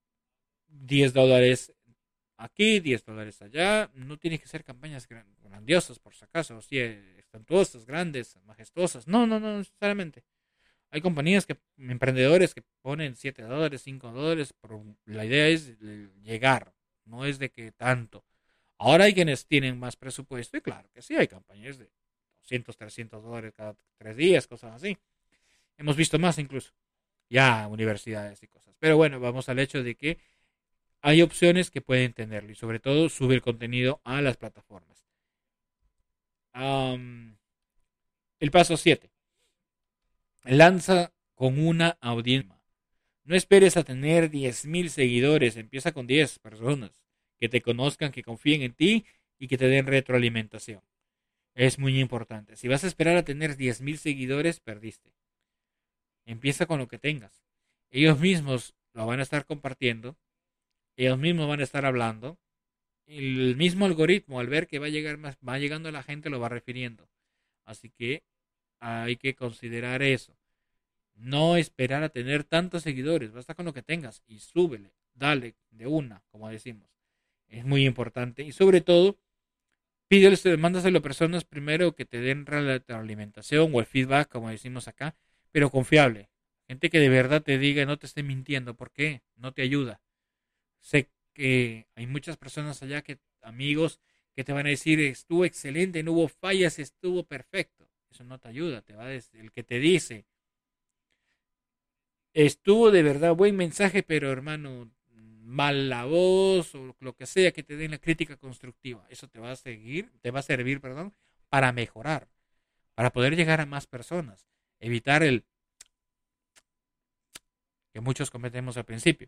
Speaker 7: $10 aquí, $10 allá. No tiene que ser campañas grandiosas, por si acaso, así estantuosas, grandes, majestuosas. No necesariamente. Hay compañías emprendedores que ponen $7, $5, pero la idea es llegar, no es de que tanto. Ahora hay quienes tienen más presupuesto y claro que sí, hay campañas de $200, $300 cada 3 días, cosas así. Hemos visto más incluso, ya universidades y cosas. Pero bueno, vamos al hecho de que hay opciones que pueden tenerlo y sobre todo subir contenido a las plataformas. El paso 7. Lanza con una audiencia. No esperes a tener 10,000 seguidores, empieza con 10 personas que te conozcan, que confíen en ti y que te den retroalimentación. Es muy importante. Si vas a esperar a tener 10,000 seguidores, perdiste. Empieza con lo que tengas. Ellos mismos lo van a estar compartiendo, ellos mismos van a estar hablando. El mismo algoritmo, al ver que va llegando a la gente, lo va refiriendo. Así que hay que considerar eso. No esperar a tener tantos seguidores, basta con lo que tengas y súbele, dale de una, como decimos. Es muy importante y sobre todo, mándaselo a personas primero que te den retroalimentación o el feedback, como decimos acá, pero confiable. Gente que de verdad te diga, no te esté mintiendo, ¿por qué? No te ayuda. Sé que hay muchas personas allá, amigos, que te van a decir, estuvo excelente, no hubo fallas, estuvo perfecto. Eso no te ayuda, el que te dice, estuvo de verdad buen mensaje, pero hermano, mal la voz o lo que sea, que te den la crítica constructiva. Eso te va a servir, para mejorar, para poder llegar a más personas. Evitar el que muchos cometemos al principio.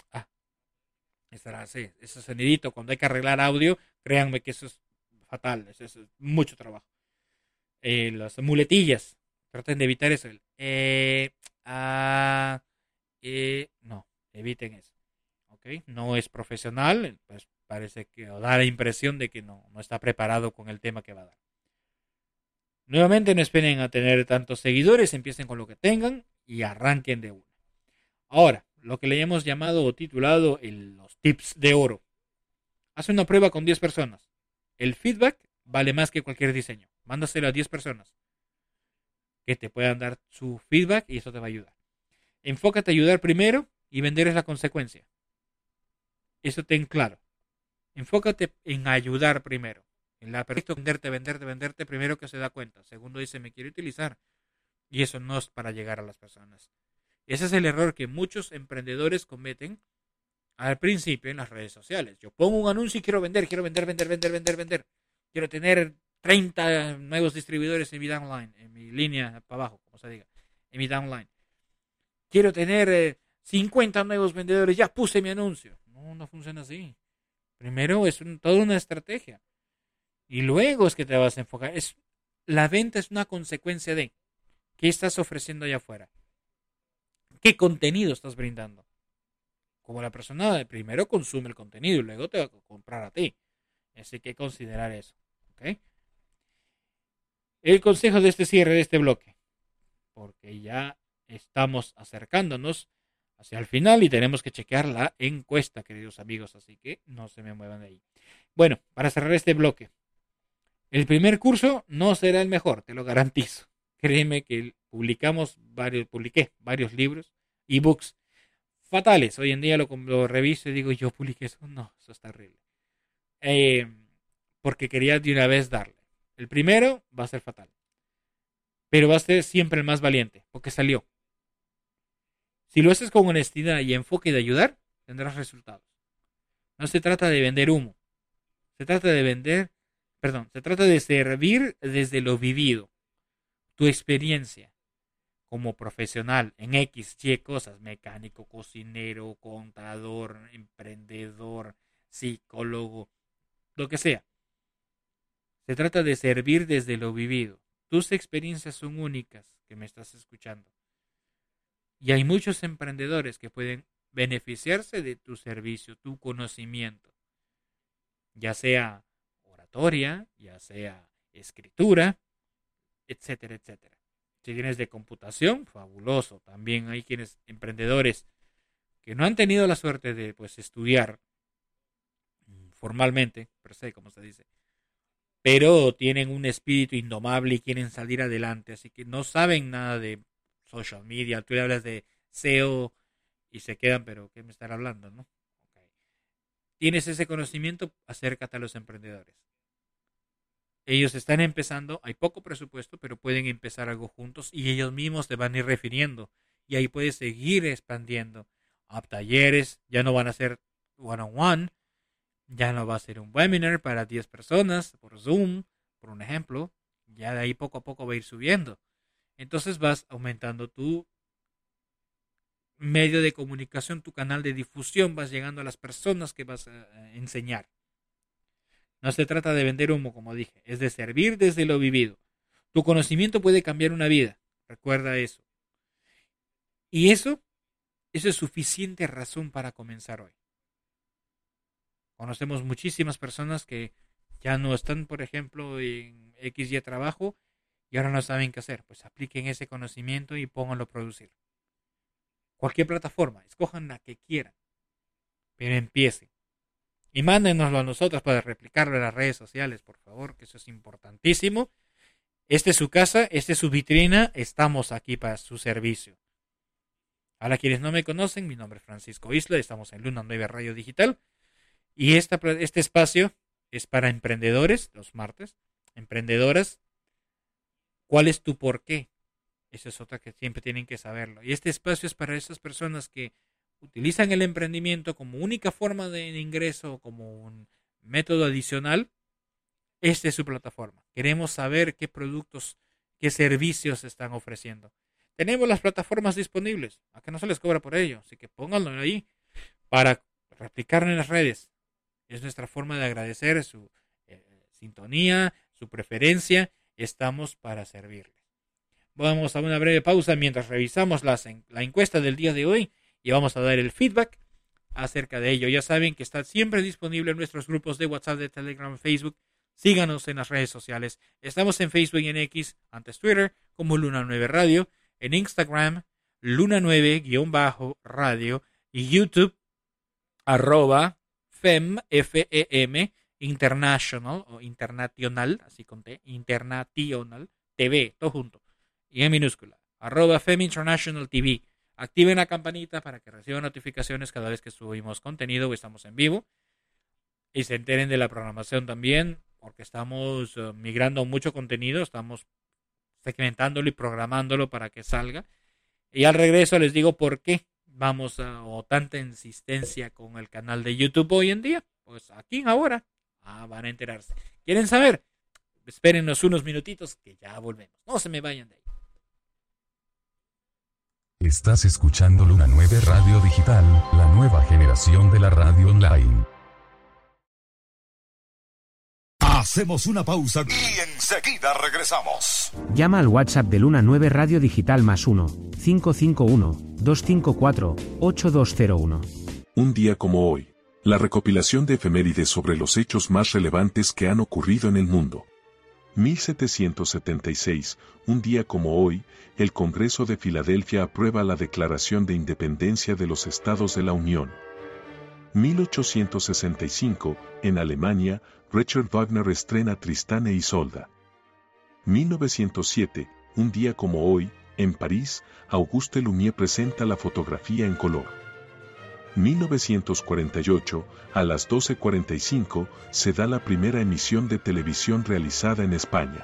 Speaker 7: Ese sonidito cuando hay que arreglar audio, créanme que eso es fatal, eso es mucho trabajo. Las muletillas, traten de evitar eso. No, eviten eso. ¿Okay? No es profesional, pues parece que da la impresión de que no está preparado con el tema que va a dar. Nuevamente, no esperen a tener tantos seguidores, empiecen con lo que tengan y arranquen de una. Ahora, lo que le hemos llamado o titulado los tips de oro. Haz una prueba con 10 personas. El feedback vale más que cualquier diseño. Mándaselo a 10 personas que te puedan dar su feedback y eso te va a ayudar. Enfócate a ayudar primero y vender es la consecuencia. Eso ten claro. Enfócate en ayudar primero. En la persona, venderte primero que se da cuenta. Segundo dice, me quiere utilizar. Y eso no es para llegar a las personas. Ese es el error que muchos emprendedores cometen al principio en las redes sociales. Yo pongo un anuncio y quiero vender. Quiero tener 30 nuevos distribuidores en mi downline, en mi línea para abajo, como se diga, en mi downline. Quiero tener 50 nuevos vendedores, ya puse mi anuncio. No funciona así. Primero es toda una estrategia. Y luego es que te vas a enfocar. La venta es una consecuencia de qué estás ofreciendo allá afuera. ¿Qué contenido estás brindando? Como la persona primero consume el contenido y luego te va a comprar a ti. Así que hay que considerar eso. ¿Okay? El consejo de este cierre de este bloque. Porque ya estamos acercándonos hacia el final y tenemos que chequear la encuesta, queridos amigos. Así que no se me muevan de ahí. Bueno, para cerrar este bloque. El primer curso no será el mejor, te lo garantizo. Créeme que publiqué varios libros, ebooks fatales. Hoy en día lo reviso y digo, yo publiqué eso. No, eso es terrible. Porque quería de una vez darle. El primero va a ser fatal. Pero va a ser siempre el más valiente, porque salió. Si lo haces con honestidad y enfoque de ayudar, tendrás resultados. No se trata de vender humo. Se trata de servir desde lo vivido. Tu experiencia como profesional en X, Y cosas, mecánico, cocinero, contador, emprendedor, psicólogo, lo que sea. Se trata de servir desde lo vivido. Tus experiencias son únicas, que me estás escuchando. Y hay muchos emprendedores que pueden beneficiarse de tu servicio, tu conocimiento. Ya sea oratoria, ya sea escritura, etcétera, etcétera. Si tienes de computación, fabuloso. También hay emprendedores que no han tenido la suerte de estudiar formalmente, per se, como se dice, pero tienen un espíritu indomable y quieren salir adelante, así que no saben nada de social media. Tú le hablas de SEO y se quedan, pero ¿qué me están hablando, no? Okay. Tienes ese conocimiento, acércate a los emprendedores. Ellos están empezando, hay poco presupuesto, pero pueden empezar algo juntos y ellos mismos te van a ir refiriendo. Y ahí puedes seguir expandiendo a talleres, ya no van a ser one-on-one, ya no va a ser un webinar para 10 personas por Zoom, por un ejemplo. Ya de ahí poco a poco va a ir subiendo. Entonces vas aumentando tu medio de comunicación, tu canal de difusión, vas llegando a las personas que vas a enseñar. No se trata de vender humo, como dije, es de servir desde lo vivido. Tu conocimiento puede cambiar una vida, recuerda eso. Y eso es suficiente razón para comenzar hoy. Conocemos muchísimas personas que ya no están, por ejemplo, en XY trabajo y ahora no saben qué hacer. Pues apliquen ese conocimiento y pónganlo a producir. Cualquier plataforma, escojan la que quieran, pero empiecen. Y mándenoslo a nosotros para replicarlo en las redes sociales, por favor, que eso es importantísimo. Esta es su casa, esta es su vitrina, estamos aquí para su servicio. Ahora, quienes no me conocen, mi nombre es Francisco Isla, estamos en Luna 9 Radio Digital. Y este espacio es para emprendedores, los martes, emprendedoras. ¿Cuál es tu por qué? Esa es otra que siempre tienen que saberlo. Y este espacio es para esas personas que utilizan el emprendimiento como única forma de ingreso, como un método adicional. Esta es su plataforma. Queremos saber qué productos, qué servicios están ofreciendo. Tenemos las plataformas disponibles. Acá no se les cobra por ello. Así que pónganlo ahí para replicarlo en las redes. Es nuestra forma de agradecer su sintonía, su preferencia. Estamos para servirles. Vamos a una breve pausa mientras revisamos la encuesta del día de hoy y vamos a dar el feedback acerca de ello. Ya saben que está siempre disponible en nuestros grupos de WhatsApp, de Telegram, Facebook. Síganos en las redes sociales. Estamos en Facebook y en X, antes Twitter, como Luna 9 Radio. En Instagram, Luna 9-radio. Y YouTube, @FEM, FEM, International, o International, así conté, International TV, todo junto. Y en minúscula, @FEM International TV. Activen la campanita para que reciban notificaciones cada vez que subimos contenido o estamos en vivo. Y se enteren de la programación también, porque estamos migrando mucho contenido, estamos segmentándolo y programándolo para que salga. Y al regreso les digo por qué o tanta insistencia con el canal de YouTube hoy en día. Pues aquí ahora van a enterarse. ¿Quieren saber? Espérennos unos minutitos que ya volvemos. No se me vayan de ahí.
Speaker 8: Estás escuchando Luna 9 Radio Digital, la nueva generación de la radio online.
Speaker 1: Hacemos una pausa y enseguida regresamos.
Speaker 3: Llama al WhatsApp de Luna 9 Radio Digital +1 551 254 8201.
Speaker 5: Un día como hoy. La recopilación de efemérides sobre los hechos más relevantes que han ocurrido en el mundo. 1776, un día como hoy, el Congreso de Filadelfia aprueba la Declaración de Independencia de los Estados de la Unión. 1865, en Alemania, Richard Wagner estrena Tristán e Isolda. 1907, un día como hoy, en París, Auguste Lumière presenta la fotografía en color. 1948, a las 12:45, se da la primera emisión de televisión realizada en España.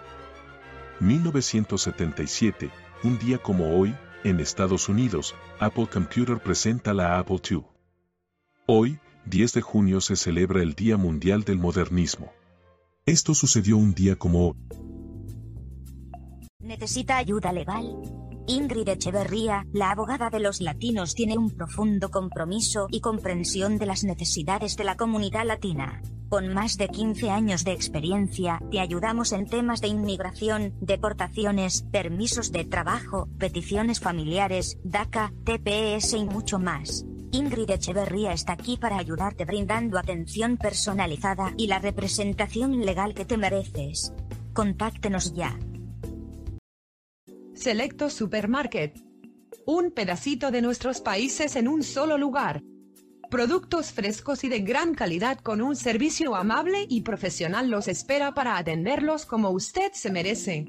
Speaker 5: 1977, un día como hoy, en Estados Unidos, Apple Computer presenta la Apple II. Hoy, 10 de junio, se celebra el Día Mundial del Modernismo. Esto sucedió un día como hoy.
Speaker 9: ¿Necesita ayuda legal? Ingrid Echeverría, la abogada de los latinos, tiene un profundo compromiso y comprensión de las necesidades de la comunidad latina. Con más de 15 años de experiencia, te ayudamos en temas de inmigración, deportaciones, permisos de trabajo, peticiones familiares, DACA, TPS y mucho más. Ingrid Echeverría está aquí para ayudarte brindando atención personalizada y la representación legal que te mereces. Contáctenos ya.
Speaker 10: Selecto Supermarket. Un pedacito de nuestros países en un solo lugar. Productos frescos y de gran calidad con un servicio amable y profesional los espera para atenderlos como usted se merece.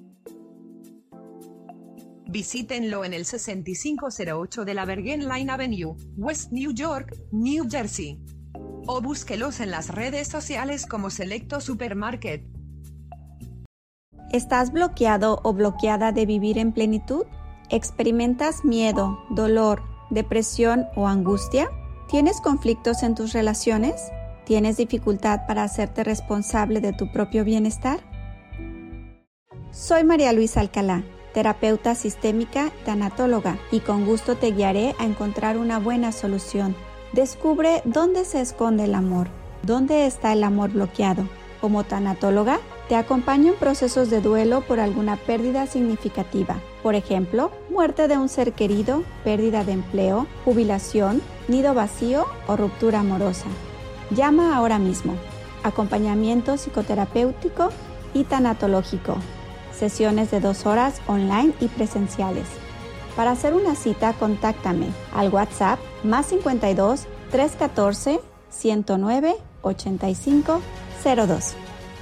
Speaker 10: Visítenlo en el 6508 de la Bergen Line Avenue, West New York, New Jersey. O búsquelos en las redes sociales como Selecto Supermarket.
Speaker 11: ¿Estás bloqueado o bloqueada de vivir en plenitud? ¿Experimentas miedo, dolor, depresión o angustia? ¿Tienes conflictos en tus relaciones? ¿Tienes dificultad para hacerte responsable de tu propio bienestar? Soy María Luisa Alcalá, terapeuta sistémica, tanatóloga, y con gusto te guiaré a encontrar una buena solución. Descubre dónde se esconde el amor, dónde está el amor bloqueado. Como tanatóloga, te acompaño en procesos de duelo por alguna pérdida significativa. Por ejemplo, muerte de un ser querido, pérdida de empleo, jubilación, nido vacío o ruptura amorosa. Llama ahora mismo. Acompañamiento psicoterapéutico y tanatológico. Sesiones de 2 horas online y presenciales. Para hacer una cita, contáctame al WhatsApp +52 314 109 85 02.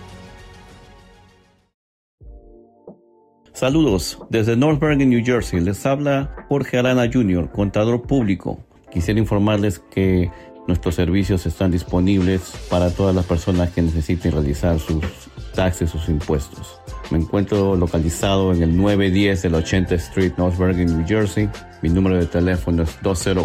Speaker 12: Saludos, desde North Bergen, New Jersey, les habla Jorge Arana Jr., contador público. Quisiera informarles que nuestros servicios están disponibles para todas las personas que necesiten realizar sus taxes, sus impuestos. Me encuentro localizado en el 910 de la 80th Street, North Bergen, New Jersey. Mi número de teléfono es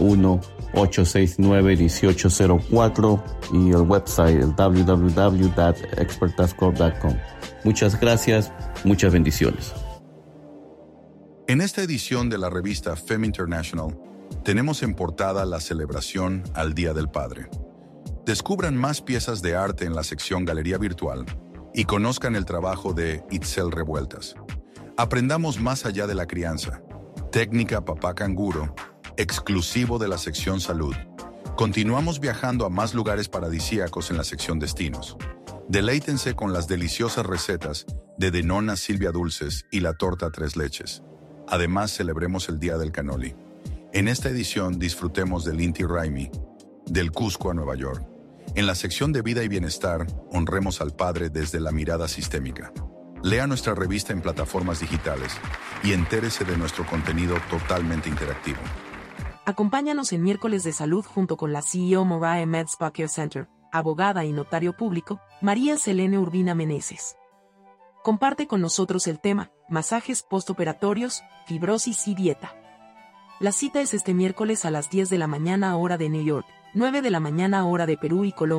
Speaker 12: 201-869-1804 y el website es www.experttaxcorp.com. Muchas gracias, muchas bendiciones.
Speaker 13: En esta edición de la revista Femme International, tenemos en portada la celebración al Día del Padre. Descubran más piezas de arte en la sección Galería Virtual y conozcan el trabajo de Itzel Revueltas. Aprendamos más allá de la crianza. Técnica Papá Canguro, exclusivo de la sección Salud. Continuamos viajando a más lugares paradisíacos en la sección Destinos. Deleítense con las deliciosas recetas de Denona Silvia Dulces y la torta 3 leches. Además, celebremos el Día del Cannoli. En esta edición disfrutemos del Inti Raymi, del Cusco a Nueva York. En la sección de Vida y Bienestar, honremos al Padre desde la mirada sistémica. Lea nuestra revista en plataformas digitales y entérese de nuestro contenido totalmente interactivo.
Speaker 16: Acompáñanos en Miércoles de Salud junto con la CEO Morae Med Spa Care Center, abogada y notario público, María Selene Urbina Meneses. Comparte con nosotros el tema, masajes postoperatorios, fibrosis y dieta. La cita es este miércoles a las 10 de la mañana hora de New York, 9 de la mañana hora de Perú y Colombia,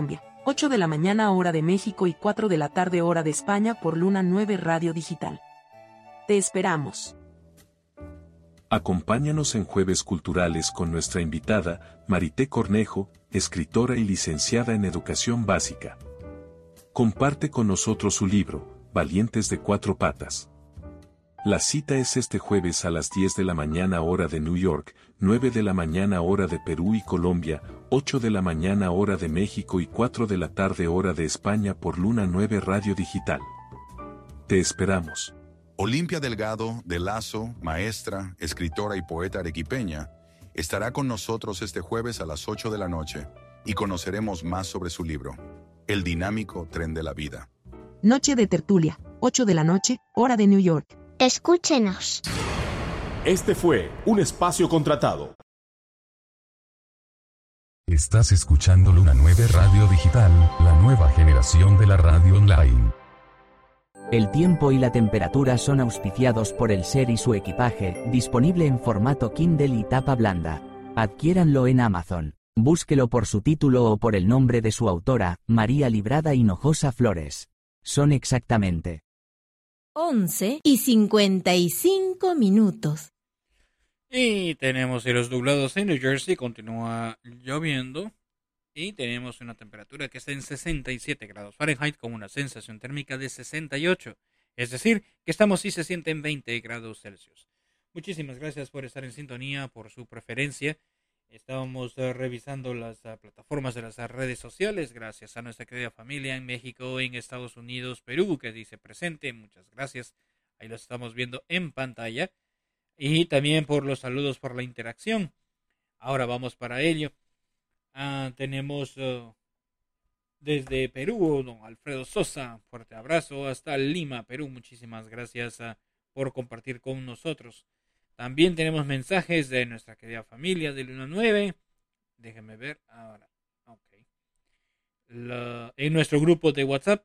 Speaker 16: 8 de la mañana hora de México y 4 de la tarde hora de España por Luna 9 Radio Digital. Te esperamos.
Speaker 5: Acompáñanos en Jueves Culturales con nuestra invitada, Marité Cornejo, escritora y licenciada en Educación Básica. Comparte con nosotros su libro, Valientes de Cuatro Patas. La cita es este jueves a las 10 de la mañana hora de New York, 9 de la mañana hora de Perú y Colombia, 8 de la mañana hora de México y 4 de la tarde hora de España por Luna 9 Radio Digital. Te esperamos.
Speaker 13: Olimpia Delgado, de Lazo, maestra, escritora y poeta arequipeña, estará con nosotros este jueves a las 8 de la noche y conoceremos más sobre su libro, El dinámico tren de la vida.
Speaker 16: Noche de tertulia, 8 de la noche, hora de New York.
Speaker 9: Escúchenos.
Speaker 19: Este fue un espacio contratado.
Speaker 1: Estás escuchando Luna 9 Radio Digital, la nueva generación de la radio online.
Speaker 14: El tiempo y la temperatura son auspiciados por el SER y su equipaje, disponible en formato Kindle y tapa blanda. Adquiéranlo en Amazon. Búsquelo por su título o por el nombre de su autora, María Librada Hinojosa Flores. Son exactamente
Speaker 15: 11:55.
Speaker 7: Y tenemos cielos nublados en New Jersey, continúa lloviendo. Y tenemos una temperatura que está en 67 grados Fahrenheit con una sensación térmica de 68. Es decir, que estamos y se sienten 20 grados Celsius. Muchísimas gracias por estar en sintonía, por su preferencia. Estábamos revisando las plataformas de las redes sociales. Gracias a nuestra querida familia en México, en Estados Unidos, Perú, que dice presente. Muchas gracias. Ahí los estamos viendo en pantalla. Y también por los saludos, por la interacción. Ahora vamos para ello. Tenemos desde Perú, don Alfredo Sosa, fuerte abrazo, hasta Lima, Perú, muchísimas gracias por compartir con nosotros. También tenemos mensajes de nuestra querida familia de Luna 9, déjenme ver ahora, en nuestro grupo de WhatsApp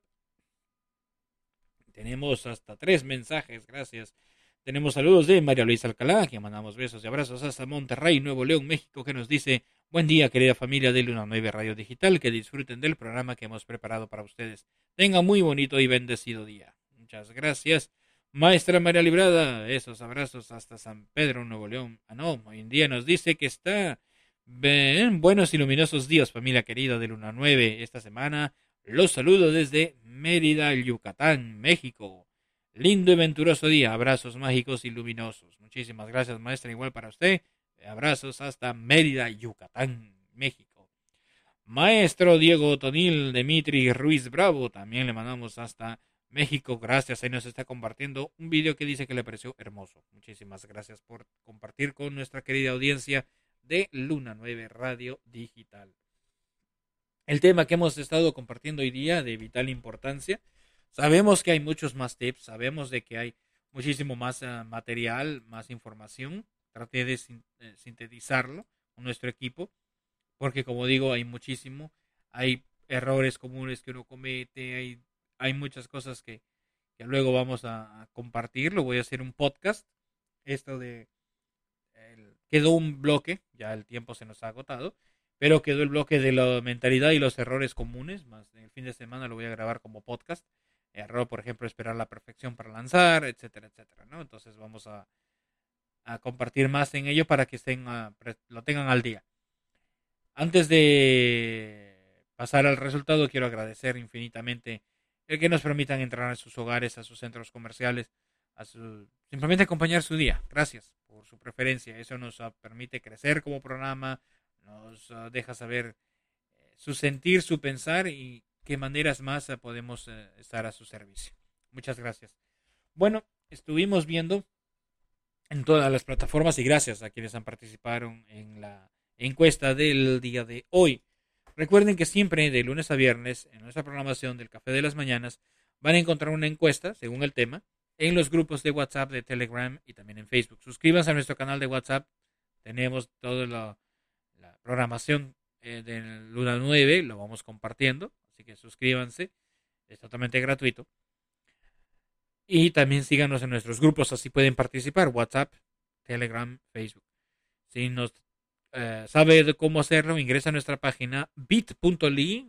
Speaker 7: tenemos hasta 3 mensajes, gracias. Tenemos saludos de María Luisa Alcalá, a quien mandamos besos y abrazos hasta Monterrey, Nuevo León, México, que nos dice: buen día, querida familia de Luna 9 Radio Digital, que disfruten del programa que hemos preparado para ustedes. Tengan muy bonito y bendecido día. Muchas gracias. Maestra María Librada, esos abrazos hasta San Pedro, Nuevo León. Hoy en día nos dice que está en buenos y luminosos días, familia querida de Luna 9. Esta semana los saludo desde Mérida, Yucatán, México. Lindo y venturoso día, abrazos mágicos y luminosos. Muchísimas gracias, maestra, igual para usted. Abrazos hasta Mérida, Yucatán, México. Maestro Diego Tonil Dimitri Ruiz Bravo, también le mandamos hasta México. Gracias, ahí nos está compartiendo un video que dice que le pareció hermoso. Muchísimas gracias por compartir con nuestra querida audiencia de Luna 9 Radio Digital. El tema que hemos estado compartiendo hoy día de vital importancia. Sabemos que hay muchos más tips, sabemos de que hay muchísimo más material, más información. Traté de sintetizarlo con nuestro equipo, porque como digo, hay muchísimo, hay errores comunes que uno comete, hay muchas cosas que luego vamos a compartir. Lo voy a hacer un podcast. Quedó un bloque, ya el tiempo se nos ha agotado, pero quedó el bloque de la mentalidad y los errores comunes, más el fin de semana lo voy a grabar como podcast. Error, por ejemplo, esperar la perfección para lanzar, etcétera, etcétera, ¿no? Entonces vamos a compartir más en ello para que lo tengan al día. Antes de pasar al resultado, quiero agradecer infinitamente el que nos permitan entrar a sus hogares, a sus centros comerciales, simplemente acompañar su día. Gracias por su preferencia. Eso nos permite crecer como programa, nos deja saber su sentir, su pensar y qué maneras más podemos estar a su servicio. Muchas gracias. Bueno, estuvimos viendo en todas las plataformas y gracias a quienes han participado en la encuesta del día de hoy. Recuerden que siempre de lunes a viernes en nuestra programación del Café de las Mañanas van a encontrar una encuesta según el tema en los grupos de WhatsApp, de Telegram y también en Facebook. Suscríbanse a nuestro canal de WhatsApp. Tenemos toda la programación de Luna 9, lo vamos compartiendo. Así que suscríbanse, es totalmente gratuito. Y también síganos en nuestros grupos, así pueden participar. WhatsApp, Telegram, Facebook. Si nos sabe de cómo hacerlo, ingresa a nuestra página bit.ly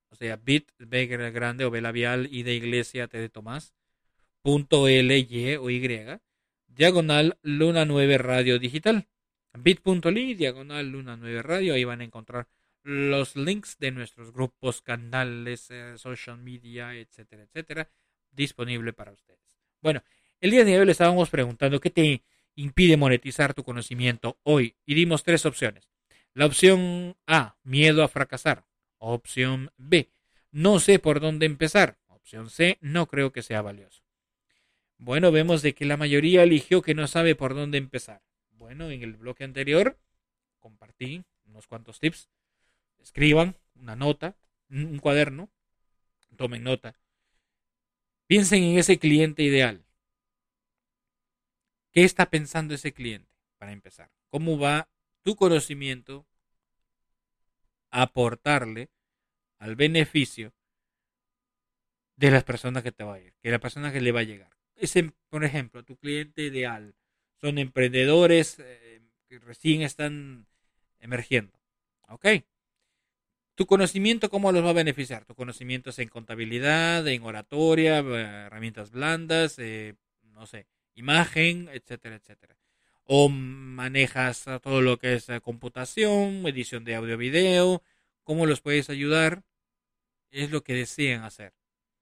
Speaker 7: o sea, bit, B grande o B labial, I de iglesia, T de Tomás, .ly o Y, diagonal Luna 9 Radio Digital. Bit.ly, diagonal Luna 9 Radio, ahí van a encontrar los links de nuestros grupos, canales, social media, etcétera, etcétera, disponible para ustedes. Bueno, el día de hoy le estábamos preguntando qué te impide monetizar tu conocimiento hoy y dimos 3 opciones. La opción A, miedo a fracasar. Opción B, no sé por dónde empezar. Opción C, no creo que sea valioso. Bueno, vemos de que la mayoría eligió que no sabe por dónde empezar. Bueno, en el bloque anterior compartí unos cuantos tips. Escriban una nota, un cuaderno, tomen nota. Piensen en ese cliente ideal. ¿Qué está pensando ese cliente? Para empezar, ¿cómo va tu conocimiento a aportarle al beneficio de las personas que te va a ir, que la persona que le va a llegar? Ese, por ejemplo, tu cliente ideal son emprendedores que recién están emergiendo. ¿Ok? ¿Tu conocimiento cómo los va a beneficiar? Tu conocimiento es en contabilidad, en oratoria, herramientas blandas, no sé, imagen, etcétera, etcétera. O manejas todo lo que es computación, edición de audio, video. ¿Cómo los puedes ayudar? Es lo que desean hacer.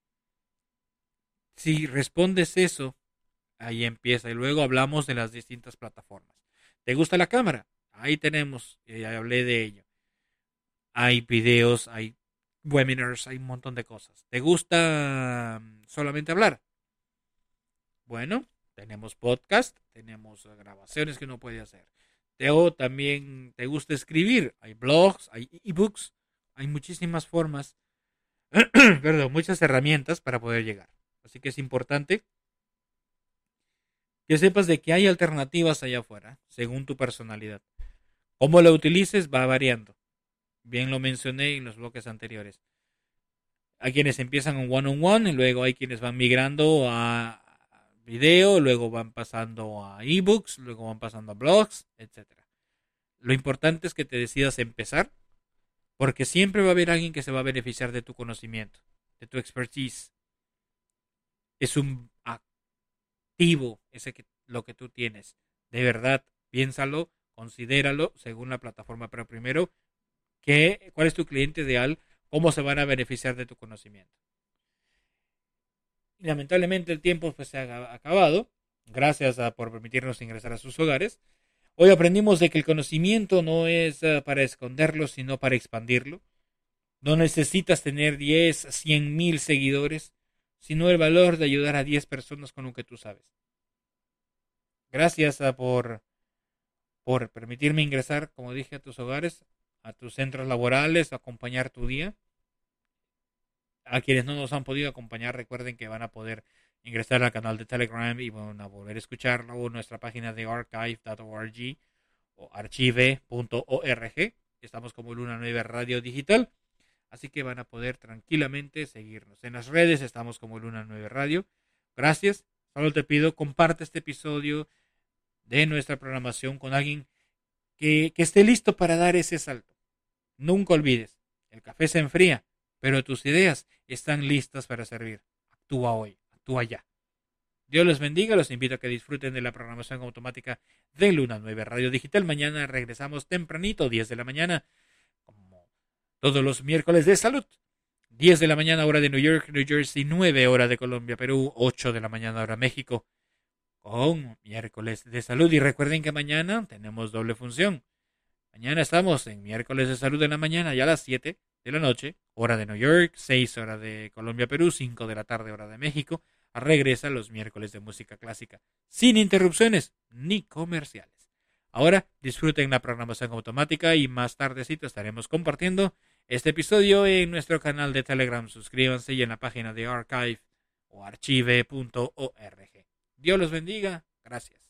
Speaker 7: Si respondes eso, ahí empieza. Y luego hablamos de las distintas plataformas. ¿Te gusta la cámara? Ahí tenemos, ya hablé de ello. Hay videos, hay webinars, hay un montón de cosas. ¿Te gusta solamente hablar? Bueno, tenemos podcast, tenemos grabaciones que uno puede hacer. O también te gusta escribir. Hay blogs, hay ebooks, hay muchísimas formas, perdón, muchas herramientas para poder llegar. Así que es importante que sepas de que hay alternativas allá afuera, según tu personalidad. Cómo la utilices va variando. Bien lo mencioné en los bloques anteriores. Hay quienes empiezan en one-on-one, y luego hay quienes van migrando a video, luego van pasando a ebooks, luego van pasando a blogs, etc. Lo importante es que te decidas empezar, porque siempre va a haber alguien que se va a beneficiar de tu conocimiento, de tu expertise. Es un activo lo que tú tienes. De verdad, piénsalo, considéralo según la plataforma, pero primero, ¿cuál es tu cliente ideal? ¿Cómo se van a beneficiar de tu conocimiento? Y lamentablemente el tiempo se ha acabado. Gracias por permitirnos ingresar a sus hogares. Hoy aprendimos de que el conocimiento no es para esconderlo, sino para expandirlo. No necesitas tener 10, 100 mil seguidores, sino el valor de ayudar a 10 personas con lo que tú sabes. Gracias por permitirme ingresar, como dije, a tus hogares, a tus centros laborales, a acompañar tu día. A quienes no nos han podido acompañar, recuerden que van a poder ingresar al canal de Telegram y van a volver a escucharlo en nuestra página de archive.org o archive.org. Estamos como Luna 9 Radio Digital, así que van a poder tranquilamente seguirnos. En las redes estamos como Luna 9 Radio. Gracias. Solo te pido, comparte este episodio de nuestra programación con alguien que esté listo para dar ese salto. Nunca olvides, el café se enfría, pero tus ideas están listas para servir. Actúa hoy, actúa ya. Dios los bendiga, los invito a que disfruten de la programación automática de Luna 9 Radio Digital. Mañana regresamos tempranito, 10 de la mañana, como todos los miércoles de salud. 10 de la mañana hora de New York, New Jersey, 9 hora de Colombia, Perú, 8 de la mañana hora México, con miércoles de salud. Y recuerden que mañana tenemos doble función. Mañana estamos en miércoles de salud en la mañana, ya a las 7 de la noche, hora de New York, 6 hora de Colombia, Perú, 5 de la tarde, hora de México. Regresa los miércoles de música clásica, sin interrupciones ni comerciales. Ahora disfruten la programación automática y más tardecito estaremos compartiendo este episodio en nuestro canal de Telegram. Suscríbanse y en la página de archive o archive.org. Dios los bendiga. Gracias.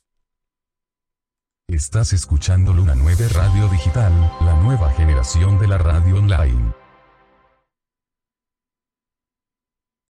Speaker 1: Estás escuchando Luna 9 Radio Digital, la nueva generación de la radio online.